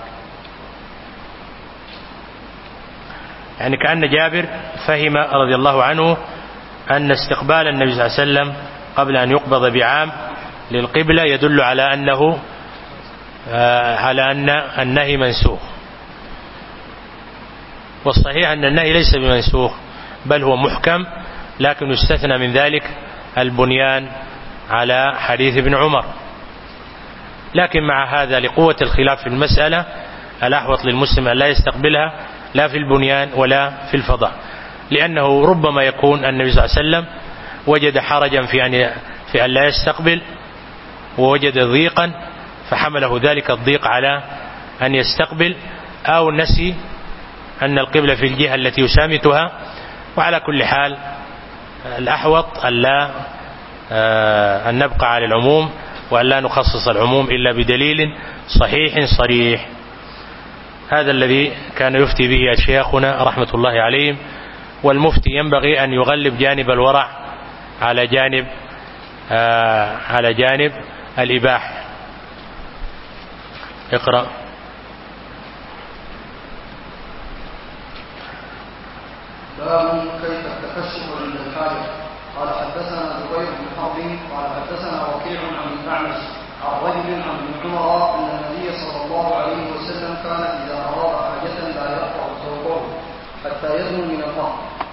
يعني كأن جابر فهم رضي الله عنه أن استقبال النبي صلى الله عليه وسلم قبل أن يقبض بعام للقبلة يدل على أنه على أن النهي منسوخ. والصحيح أن النهي ليس بمنسوخ بل هو محكم، لكن يستثنى من ذلك البنيان على حديث ابن عمر. لكن مع هذا لقوة الخلاف في المسألة الأحوط للمسلم أن لا يستقبلها لا في البنيان ولا في الفضاء، لأنه ربما يكون النبي صلى الله عليه وسلم وجد حرجا في أن في أن لا يستقبل، ووجد ضيقا فحمله ذلك الضيق على أن يستقبل، أو نسي أن القبلة في الجهة التي يسامتها. وعلى كل حال الأحوط أن لا أن نبقى على العموم وأن لا نخصص العموم إلا بدليل صحيح صريح. هذا الذي كان يفتي به شيخنا رحمة الله عليهم. والمفتي ينبغي أن يغلب جانب الورع على جانب آه على جانب الإباحة. اقرأ. باب كيف التكشف عند الحاجة. قال حدثنا زبير بن حرب قال حدثنا وكيع عن الأعمش عن رجل عن ابن عمر أن النبي صلى الله عليه وسلم كان إذا أراد حاجة لا يرفع ثوبه حتى يدنو من الأرض.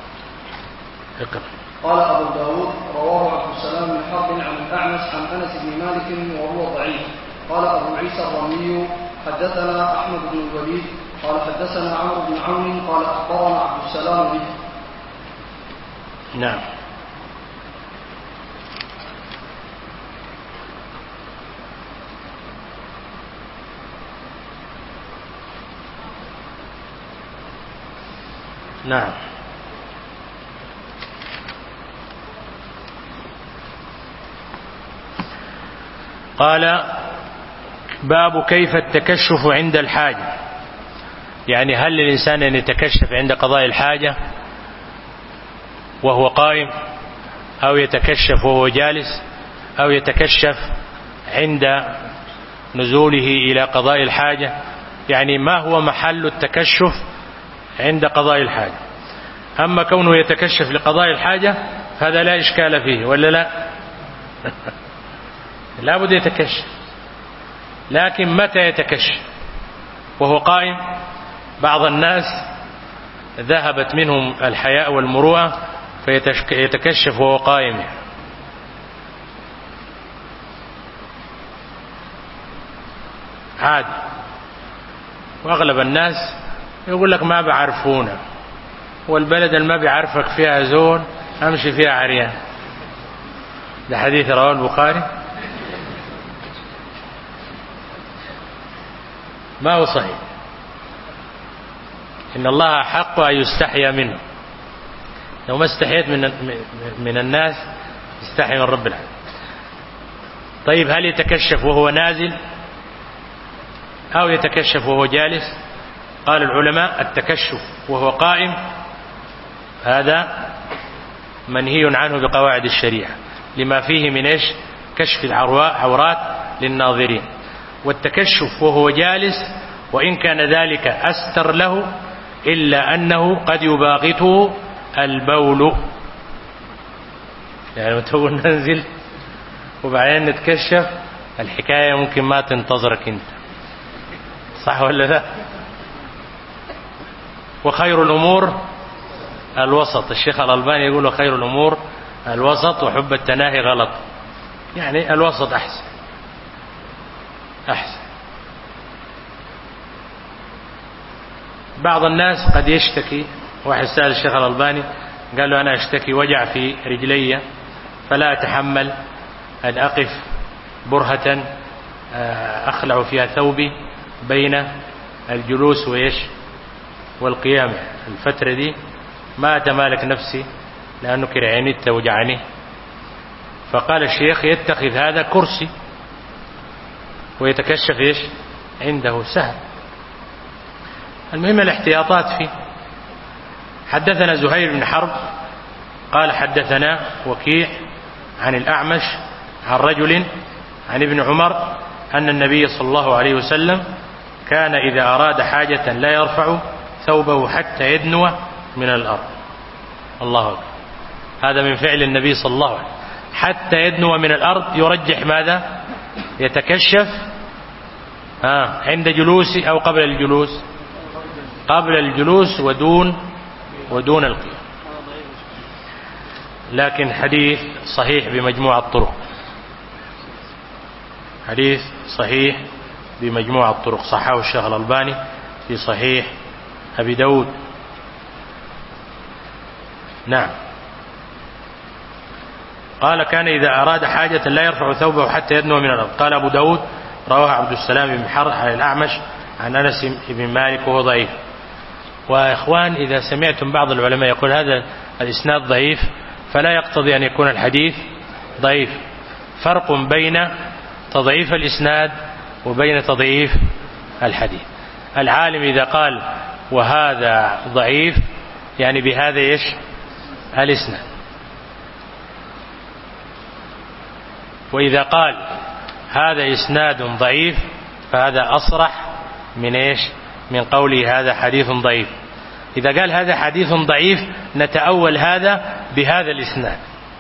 قال أبو داود رواه عبد السلام بن حرب عن الأعمش عن أنس بن مالك وهو ضعيف. قال أبو عيسى الرملي حدثنا أحمد بن الوليد قال حدثنا عمرو بن عون قال أخبرنا عبد السلام به. نعم. نعم. قال باب كيف التكشف عند الحاجة، يعني هل للإنسان أن يتكشف عند قضاء الحاجة وهو قائم، أو يتكشف وهو جالس، أو يتكشف عند نزوله إلى قضاء الحاجة، يعني ما هو محل التكشف عند قضاء الحاجة. أما كونه يتكشف لقضاء الحاجة هذا لا إشكال فيه، ولا لا؟ لا بد يتكشف، لكن متى يتكشف؟ وهو قائم. بعض الناس ذهبت منهم الحياء والمروءة فيتكشف وهو قائم، عادي. وأغلب الناس يقول لك ما بعرفونا، والبلد اللي ما بيعرفك فيها زول أمشي فيها عريان. ده حديث رواه البخاري، ما هو صحيح. إن الله حق أن يستحيا منه، لو ما استحيت من من الناس استحي من رب العالمين. طيب هل يتكشف وهو نازل أو يتكشف وهو جالس؟ قال العلماء التكشف وهو قائم هذا منهي عنه بقواعد الشريعة، لما فيه من إيش؟ كشف العورات للناظرين. والتكشف وهو جالس وإن كان ذلك أستر له إلا أنه قد يباغته البول، يعني تقول ننزل وبعدين نتكشف، الحكاية ممكن ما تنتظرك أنت، صح ولا لا؟ وخير الأمور الوسط. الشيخ الألباني يقول خير الأمور الوسط، وحب التناهي غلط، يعني الوسط أحسن أحسن. بعض الناس قد يشتكي، واحد سأل الشيخ الألباني قال له أنا أشتكي وجع في رجلي فلا أتحمل أن أقف برهة أخلع فيها ثوبي بين الجلوس ويش والقيام، الفترة دي ما أتمالك نفسي لأنه كرعيني توجعني. فقال الشيخ يتخذ هذا كرسي ويتكشف إيش عنده، سهل. المهم الاحتياطات فيه. حدثنا زهير بن حرب قال حدثنا وكيع عن الأعمش عن رجل عن ابن عمر أن النبي صلى الله عليه وسلم كان إذا أراد حاجة لا يرفع ثوبه حتى يدنو من الأرض. الله أكبر، هذا من فعل النبي صلى الله عليه وسلم، حتى يدنو من الأرض. يرجح ماذا؟ يتكشف آه عند جلوس أو قبل الجلوس؟ قبل الجلوس ودون ودون القيام. لكن حديث صحيح بمجموع الطرق، حديث صحيح بمجموع الطرق، صححه الشيخ الألباني في صحيح أبي داود. نعم. قال كان إذا أراد حاجة لا يرفع ثوبه حتى يدنو من الأرض. قال أبو داود رواه عبد السلام بن حر عن الأعمش عن أنس بن مالك وهو ضعيف. وإخوان إذا سمعتم بعض العلماء يقول هذا الإسناد ضعيف فلا يقتضي أن يكون الحديث ضعيف. فرق بين تضعيف الإسناد وبين تضعيف الحديث. العالم إذا قال وهذا ضعيف يعني بهذا إيش الإسناد، وإذا قال هذا إسناد ضعيف فهذا أصرح من إيش من قوله هذا حديث ضعيف. إذا قال هذا حديث ضعيف نتأول هذا بهذا الإسناد،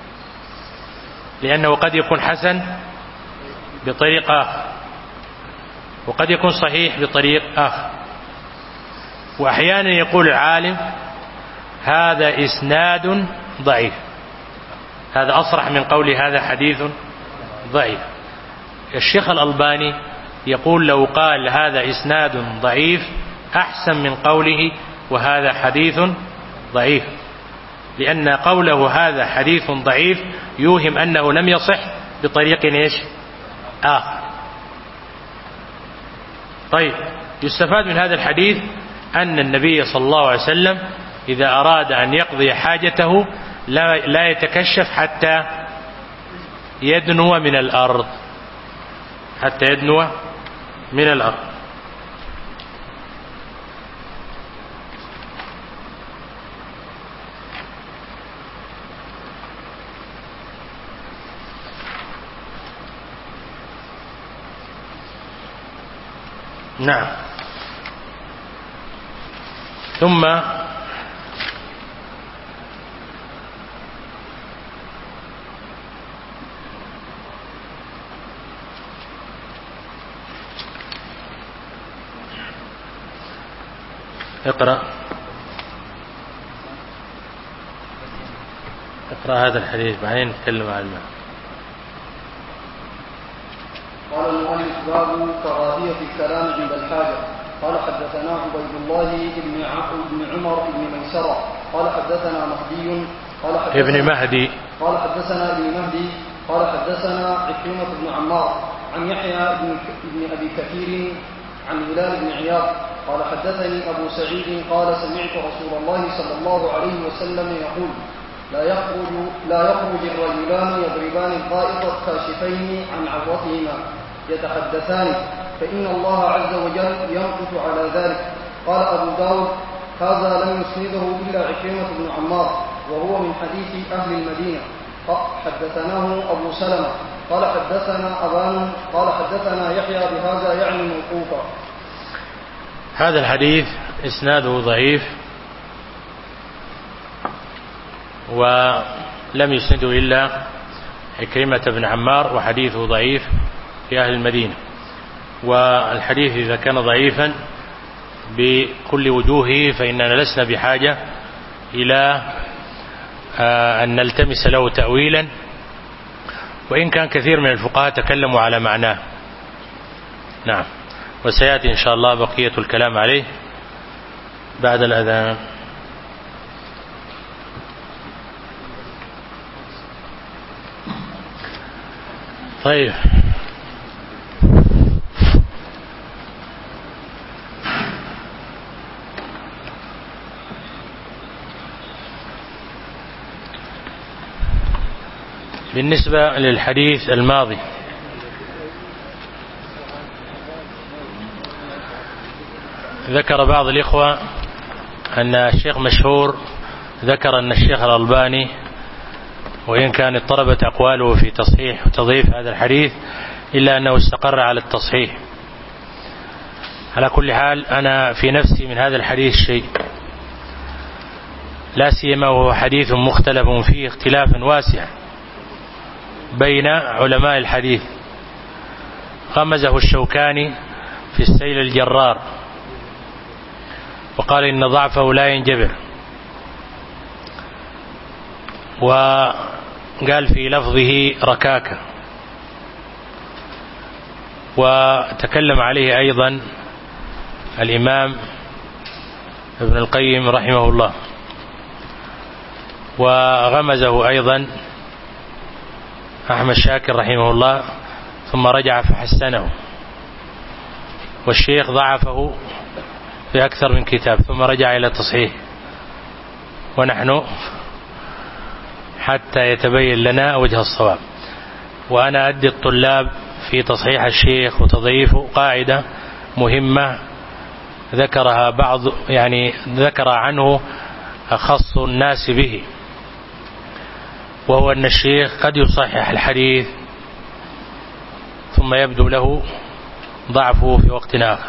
لأنه قد يكون حسن بطريق آخر وقد يكون صحيح بطريق آخر. وأحيانا يقول العالم هذا إسناد ضعيف، هذا أصرح من قول هذا حديث ضعيف. الشيخ الألباني يقول لو قال هذا إسناد ضعيف أحسن من قوله وهذا حديث ضعيف، لأن قوله هذا حديث ضعيف يوهم أنه لم يصح بطريق إيش آخر. طيب، يستفاد من هذا الحديث أن النبي صلى الله عليه وسلم إذا أراد أن يقضي حاجته لا يتكشف حتى يدنو من الأرض، حتى يدنو من الأرض. نعم. ثم اقرأ اقرأ هذا الحديث بعدين نتكلم عن الماء. قال المؤلف باب كراهية الكلام عند الحاجة. قال حدثنا عبيد الله بن عمر بن ميسرة قال حدثنا مهدي قال حدثنا ابن مهدي قال حدثنا ابن مهدي قال حدثنا عكرمة بن عمار عن يحيى بن أبي كثير عن هلال بن عياض قال حدثني أبو سعيد قال سمعت رسول الله صلى الله عليه وسلم يقول لا يخرج لا يخرج الرجلان يضربان الغائط الكاشفين عن عورتهما يتحدثان فإن الله عز وجل يمقت على ذلك. قال أبو داود هذا لم يسنده إلا عكرمة بن عمار وهو من حديث أهل المدينة. حدثناه أبو سلمة قال حدثنا أبان قال حدثنا يحيى بهذا يعني موقوفا. هذا الحديث إسناده ضعيف ولم يسنده إلا عكرمة بن عمار وحديثه ضعيف في أهل المدينة. والحديث إذا كان ضعيفا بكل وجوهه فإننا لسنا بحاجة إلى أن نلتمس له تأويلا، وإن كان كثير من الفقهاء تكلموا على معناه. نعم. وسيأتي إن شاء الله بقية الكلام عليه بعد الأذان. طيب. بالنسبة للحديث الماضي ذكر بعض الإخوة أن الشيخ مشهور ذكر أن الشيخ الألباني وإن كان اضطربت أقواله في تصحيح وتضعيف هذا الحديث إلا أنه استقر على التصحيح. على كل حال أنا في نفسي من هذا الحديث شيء، لا سيما وهو حديث مختلف فيه اختلافا واسعا بين علماء الحديث. غمزه الشوكاني في السيل الجرار وقال إن ضعفه لا ينجبر، وقال في لفظه ركاكة، وتكلم عليه أيضا الإمام ابن القيم رحمه الله، وغمزه أيضا أحمد شاكر رحمه الله ثم رجع فحسنه، والشيخ ضعفه في أكثر من كتاب ثم رجع إلى تصحيح. ونحن حتى يتبين لنا وجه الصواب. وأنا أدي الطلاب في تصحيح الشيخ وتضعيفه قاعدة مهمة ذكرها بعض يعني ذكر عنه أخص الناس به، وهو أن الشيخ قد يصحح الحديث ثم يبدو له ضعفه في وقت آخر.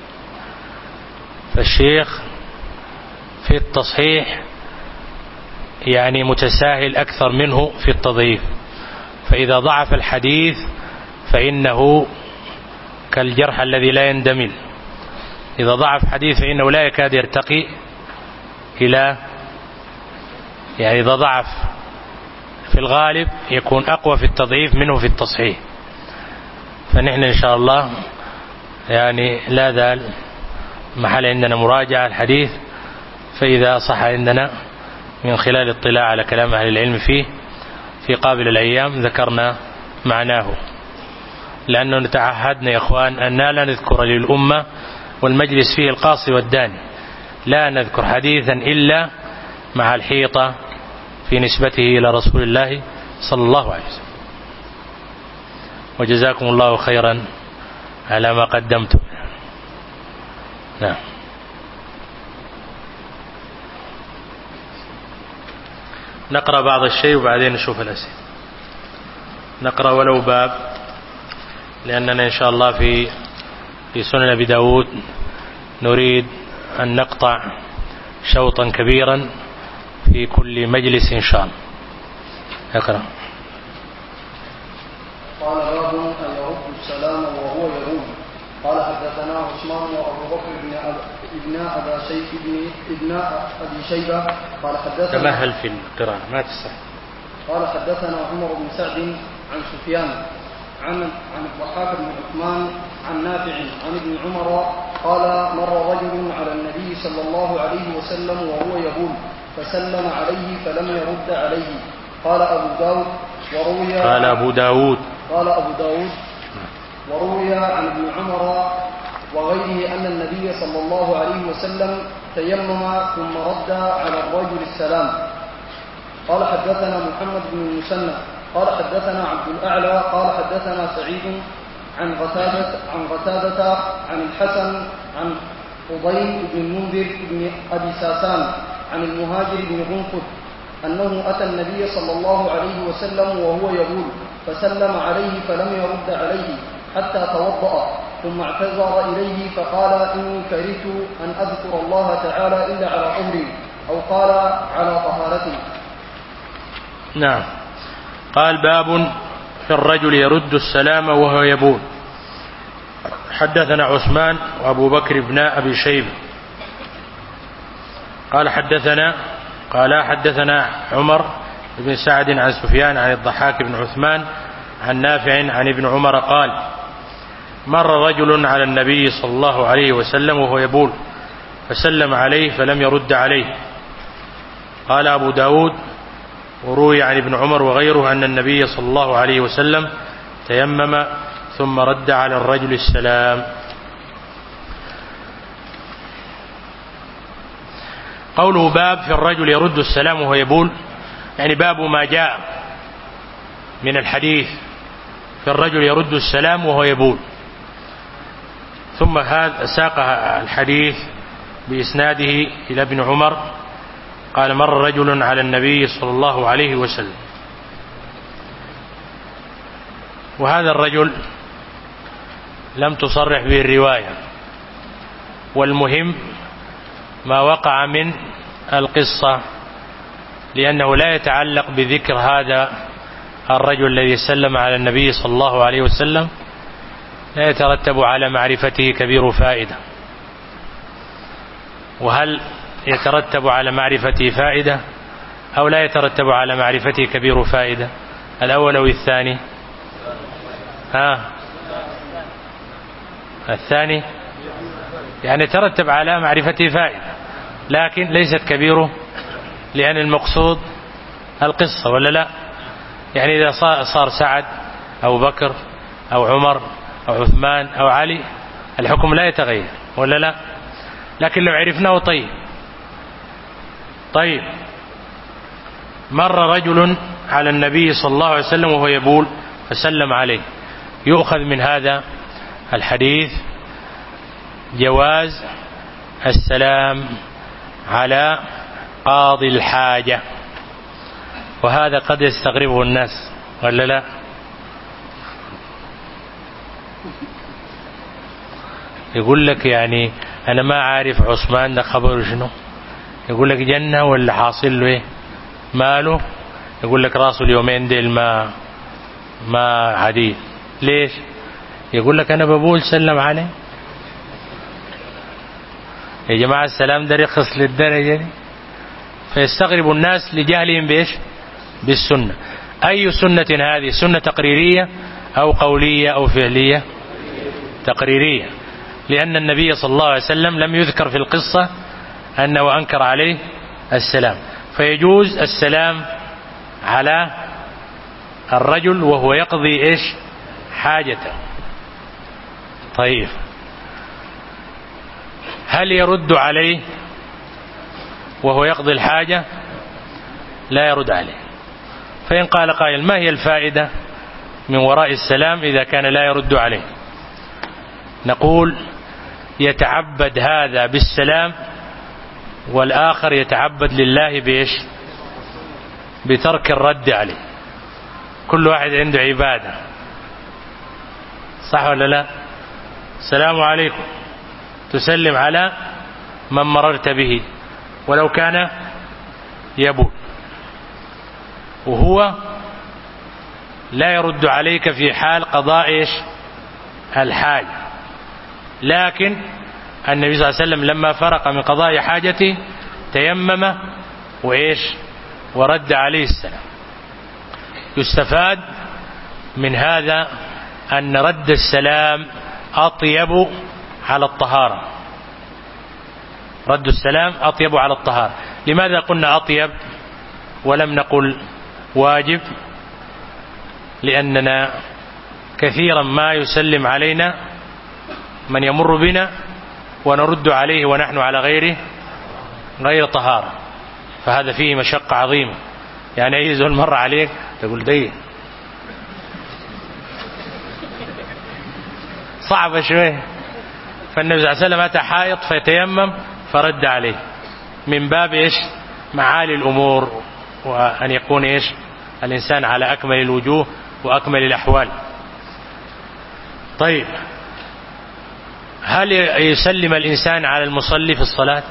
فالشيخ في التصحيح يعني متساهل أكثر منه في التضعيف، فإذا ضعف الحديث فإنه كالجرح الذي لا يندمل، إذا ضعف حديث فإنه لا يكاد يرتقي إلى يعني إذا ضعف في الغالب يكون أقوى في التضعيف منه في التصحيح. فنحن إن شاء الله يعني لا زال محل عندنا مراجعة الحديث، فإذا صح عندنا من خلال الاطلاع على كلام أهل العلم فيه في قابل الأيام ذكرنا معناه، لأنه نتعهدنا يا إخوان أن لا نذكر للأمة والمجلس فيه القاصي والداني، لا نذكر حديثا إلا مع الحيطة في نسبته إلى رسول الله صلى الله عليه وسلم. وجزاكم الله خيرا على ما قدمتم. نعم. نقرأ بعض الشيء وبعدين نشوف الأسئلة. نقرأ ولو باب، لأننا إن شاء الله في في سنن أبي داود نريد أن نقطع شوطا كبيرا في كل مجلس إن شاء الله. اقرأ. قال باب أن يرد السلام وهو يرد. قال حدثنا عثمان وأبو بكر بن ابن أبا شيخ بن ابن أبي شيبة قال حدثنا تمهل في القراءة ما تستحي. قال حدثنا عمر بن سعد عن سفيان عن عن الضحاك بن عثمان عن نافع عن ابن عمر قال مر رجل على النبي صلى الله عليه وسلم وهو يبول فسلم عليه فلم يرد عليه. قال أبو داود وروي قال أبو داود قال أبو داود وروي عن ابن عمر وغيره أن النبي صلى الله عليه وسلم تيمم ثم رد على الرجل السلام. قال حدثنا محمد بن المثنى قال حدثنا عبد الأعلى قال حدثنا سعيد عن قتادة عن قتادة عن الحسن عن فضيل بن المنذر بن أبي ساسان عن المهاجر بن غنفذ أنه أتى النبي صلى الله عليه وسلم وهو يبول فسلم عليه فلم يرد عليه حتى توضأ ثم اعتذر إليه فقال إني كرهت أن أذكر الله تعالى إلا على أمري أو قال على طهارتي. نعم. قال باب في الرجل يرد السلام وهو يبول. حدثنا عثمان وأبو بكر بن أبي شيبة قال حدثنا قال حدثنا عمر بن سعد عن سفيان عن الضحاك بن عثمان عن نافع عن ابن عمر قال مر رجل على النبي صلى الله عليه وسلم وهو يبول فسلم عليه فلم يرد عليه. قال أبو داود وروي عن ابن عمر وغيره أن النبي صلى الله عليه وسلم تيمم ثم رد على الرجل السلام. قوله باب في الرجل يرد السلام وهو يبول، يعني باب ما جاء من الحديث في الرجل يرد السلام وهو يبول. ثم هذا ساق الحديث بإسناده إلى ابن عمر قال مر رجل على النبي صلى الله عليه وسلم، وهذا الرجل لم تصرح به الرواية، والمهم ما وقع من القصة، لأنه لا يتعلق بذكر هذا الرجل الذي سلم على النبي صلى الله عليه وسلم، لا يترتب على معرفته كبير فائدة. وهل يترتب على معرفته فائدة أو لا يترتب على معرفته كبير فائدة؟ الأول أو الثاني؟ ها الثاني، يعني ترتب على معرفته فائدة لكن ليست كبيره، لأن المقصود القصة ولا لا؟ يعني إذا صار سعد أو بكر أو عمر أو عثمان أو علي الحكم لا يتغير ولا لا؟ لكن لو عرفناه طيب طيب مر رجل على النبي صلى الله عليه وسلم وهو يبول فسلم عليه، يؤخذ من هذا الحديث جواز السلام على قاضي الحاجة، وهذا قد يستغربه الناس ولا لا؟ يقول لك يعني أنا ما عارف عثمان ده خبره شنو، يقول لك جنة ولا حاصل له إيه ماله، يقول لك راسه اليومين ديل ما ما عادي. ليش؟ يقول لك أنا بقول سلم عليه. يا جماعة السلام ده رخص للدرجة دي؟ فيستغرب الناس لجهلهم بإيش؟ بالسنة. أي سنة هذه؟ سنة تقريرية أو قولية أو فعلية؟ تقريرية، لأن النبي صلى الله عليه وسلم لم يذكر في القصة أنه أنكر عليه السلام، فيجوز السلام على الرجل وهو يقضي إيش؟ حاجته. طيب هل يرد عليه وهو يقضي الحاجة لا يرد عليه. فإن قال قائل ما هي الفائدة من وراء السلام إذا كان لا يرد عليه؟ نقول يتعبد هذا بالسلام والآخر يتعبد لله بإيش؟ بترك الرد عليه. كل واحد عنده عبادة، صح ولا لا؟ السلام عليكم تسلم على من مررت به ولو كان يبول، وهو لا يرد عليك في حال قضاء إيش؟ الحاجة. لكن النبي صلى الله عليه وسلم لما فرق من قضاء حاجته تيمم وإيش؟ ورد عليه السلام. يستفاد من هذا أن رد السلام أطيب على الطهارة. رد السلام أطيب على الطهارة. لماذا قلنا أطيب ولم نقل واجب؟ لأننا كثيرا ما يسلم علينا من يمر بنا ونرد عليه ونحن على غيره غير طهارة، فهذا فيه مشقة عظيمة. يعني أي زول مر عليك تقول دي صعبة شوية. فالنبي صلى الله عليه وسلم أتى حائط فيتيمم فرد عليه من باب إيش؟ معالي الأمور، وأن يكون إيش؟ الإنسان على أكمل الوجوه وأكمل الأحوال. طيب، هل يسلم الإنسان على المصلي في الصلاة؟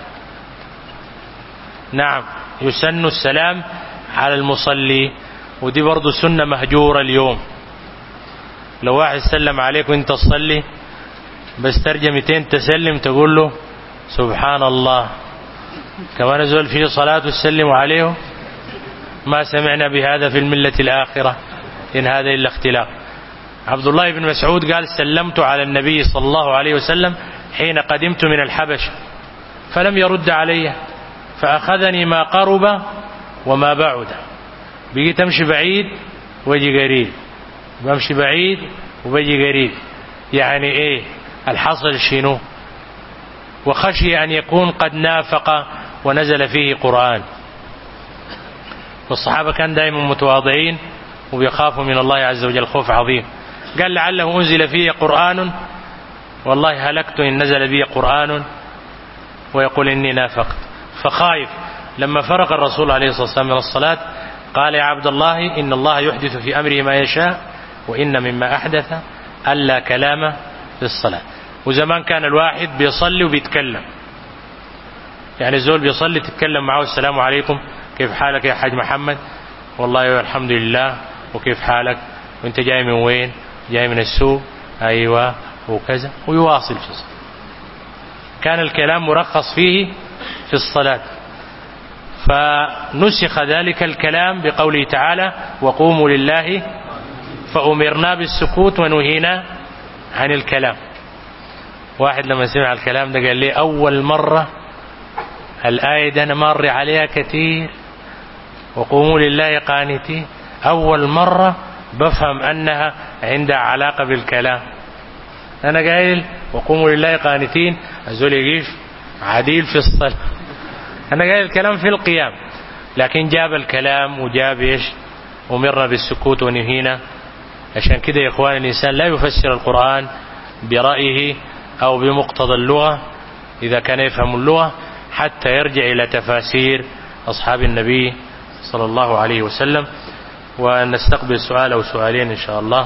نعم، يسن السلام على المصلي، ودي برضو سنة مهجورة اليوم. لو واحد سلم عليك وانت تصلي بس ترجمتين تسلم تقول له سبحان الله، كمان زول فيه صلاة تسلم عليه؟ ما سمعنا بهذا في الملة الآخرة إن هذا إلا اختلاف. عبد الله بن مسعود قال سلمت على النبي صلى الله عليه وسلم حين قدمت من الحبش فلم يرد علي فأخذني ما قرب وما بعد. بقيت أمشي بعيد ويجي قريب، بمشي بعيد وبيجي قريب. يعني إيه الحصل شنو؟ وخشي أن يكون قد نافق ونزل فيه قرآن. والصحابة كان دائما متواضعين وبيخافوا من الله عز وجل خوف عظيم. قال لعله أنزل فيه قرآن والله هلكت إن نزل بي قرآن ويقول إني نافقت. فخايف. لما فرق الرسول عليه الصلاة والسلام من الصلاة قال يا عبد الله إن الله يحدث في أمره ما يشاء وإن مما أحدث ألا كلام في الصلاة. وزمان كان الواحد بيصلي وبيتكلم، يعني الزول بيصلي تتكلم معه السلام عليكم كيف حالك يا حاج محمد؟ والله الحمد لله. وكيف حالك؟ وانت جاي من وين؟ جاي من السوق؟ أيوة وكذا، ويواصل في الصلاة. كان الكلام مرخص فيه في الصلاة. فنسخ ذلك الكلام بقوله تعالى وقوموا لله فأمرنا بالسكوت ونهينا عن الكلام. واحد لما سمع الكلام ده قال لي أول مرة الآية ده أنا مر عليها كثير، وقوموا لله قانتين، أول مرة بفهم أنها عندها علاقة بالكلام. أنا قايل وقوموا لله قانتين، الزول يقيف عديل في الصلاة. أنا قايل الكلام في القيام، لكن جاب الكلام وجاب إيش؟ أمرنا بالسكوت ونهينا. عشان كده يا إخوان الإنسان لا يفسر القرآن برأيه أو بمقتضى اللغة إذا كان يفهم اللغة، حتى يرجع إلى تفاسير أصحاب النبي صلى الله عليه وسلم. ونستقبل سؤال أو سؤالين إن شاء الله.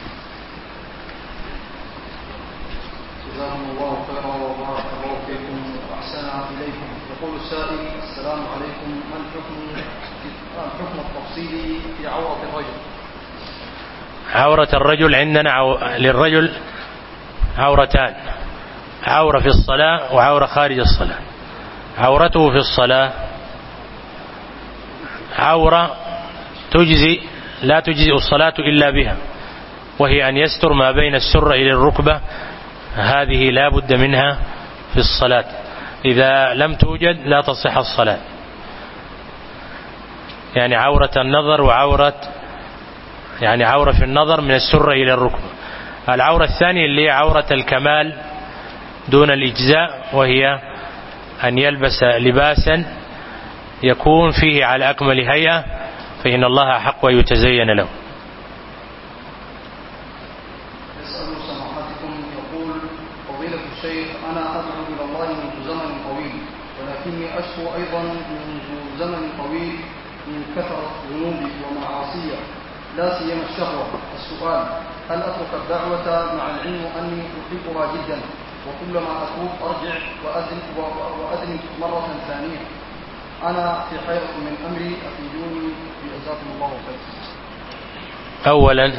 جزاكم الله خيرا وبارك الله فيكم وأحسن إليكم. يقول السائل السلام عليكم، ما الحكم الحكم التفصيلي في عورة الرجل؟ عورة الرجل عندنا عو... للرجل عورتان، عورة في الصلاة وعورة خارج الصلاة. عورته في الصلاة عورة تجزي لا تجزي الصلاة إلا بها، وهي أن يستر ما بين السرة إلى الركبة، هذه لا بد منها في الصلاة. إذا لم توجد لا تصح الصلاة. يعني عورة النظر وعورة يعني عورة في النظر من السرة إلى الركبة. العورة الثانية اللي هي عورة الكمال دون الإجزاء، وهي أن يلبس لباسا يكون فيه على أكمل هيئة فإن الله أحق أن يتزين له. يسأل سماحتكم يقول فضيلة الشيخ أنا أدعو إلى الله منذ زمن طويل ولكني أشكو أيضا منذ زمن طويل من كثرة ذنوبي ومعاصي لا سيما الشهوة. السؤال هل أترك الدعوة مع العلم أني أحبها جدا وكلما أتوب أرجع وأذنب وأذنب مرة ثانية؟ أنا في حيرة من أمري أفيدوني جزاكم الله خيرا. أولا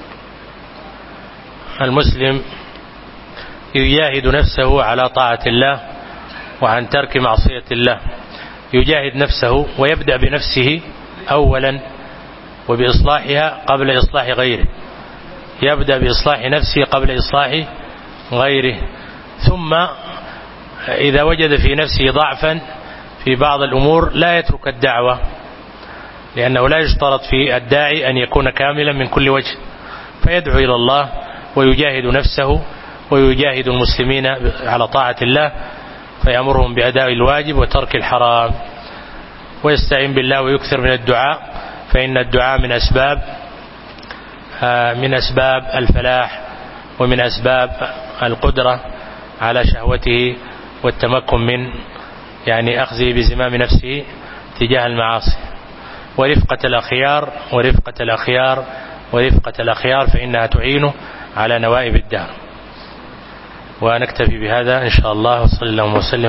المسلم يجاهد نفسه على طاعة الله وعن ترك معصية الله، يجاهد نفسه ويبدأ بنفسه أولا وبإصلاحها قبل إصلاح غيره، يبدأ بإصلاح نفسه قبل إصلاح غيره. ثم إذا وجد في نفسه ضعفا في بعض الأمور لا يترك الدعوة، لأنه لا يشترط في الداعي أن يكون كاملا من كل وجه، فيدعو إلى الله ويجاهد نفسه ويجاهد المسلمين على طاعة الله، فيأمرهم بأداء الواجب وترك الحرام، ويستعين بالله ويكثر من الدعاء، فإن الدعاء من أسباب من أسباب الفلاح ومن أسباب القدرة على شهوته والتمكن من يعني أخذه بزمام نفسه تجاه المعاصي. ورفقة الأخيار ورفقة الأخيار ورفقة الأخيار فإنها تعين على نوائب الدهر. ونكتفي بهذا إن شاء الله، وصلى الله وسلم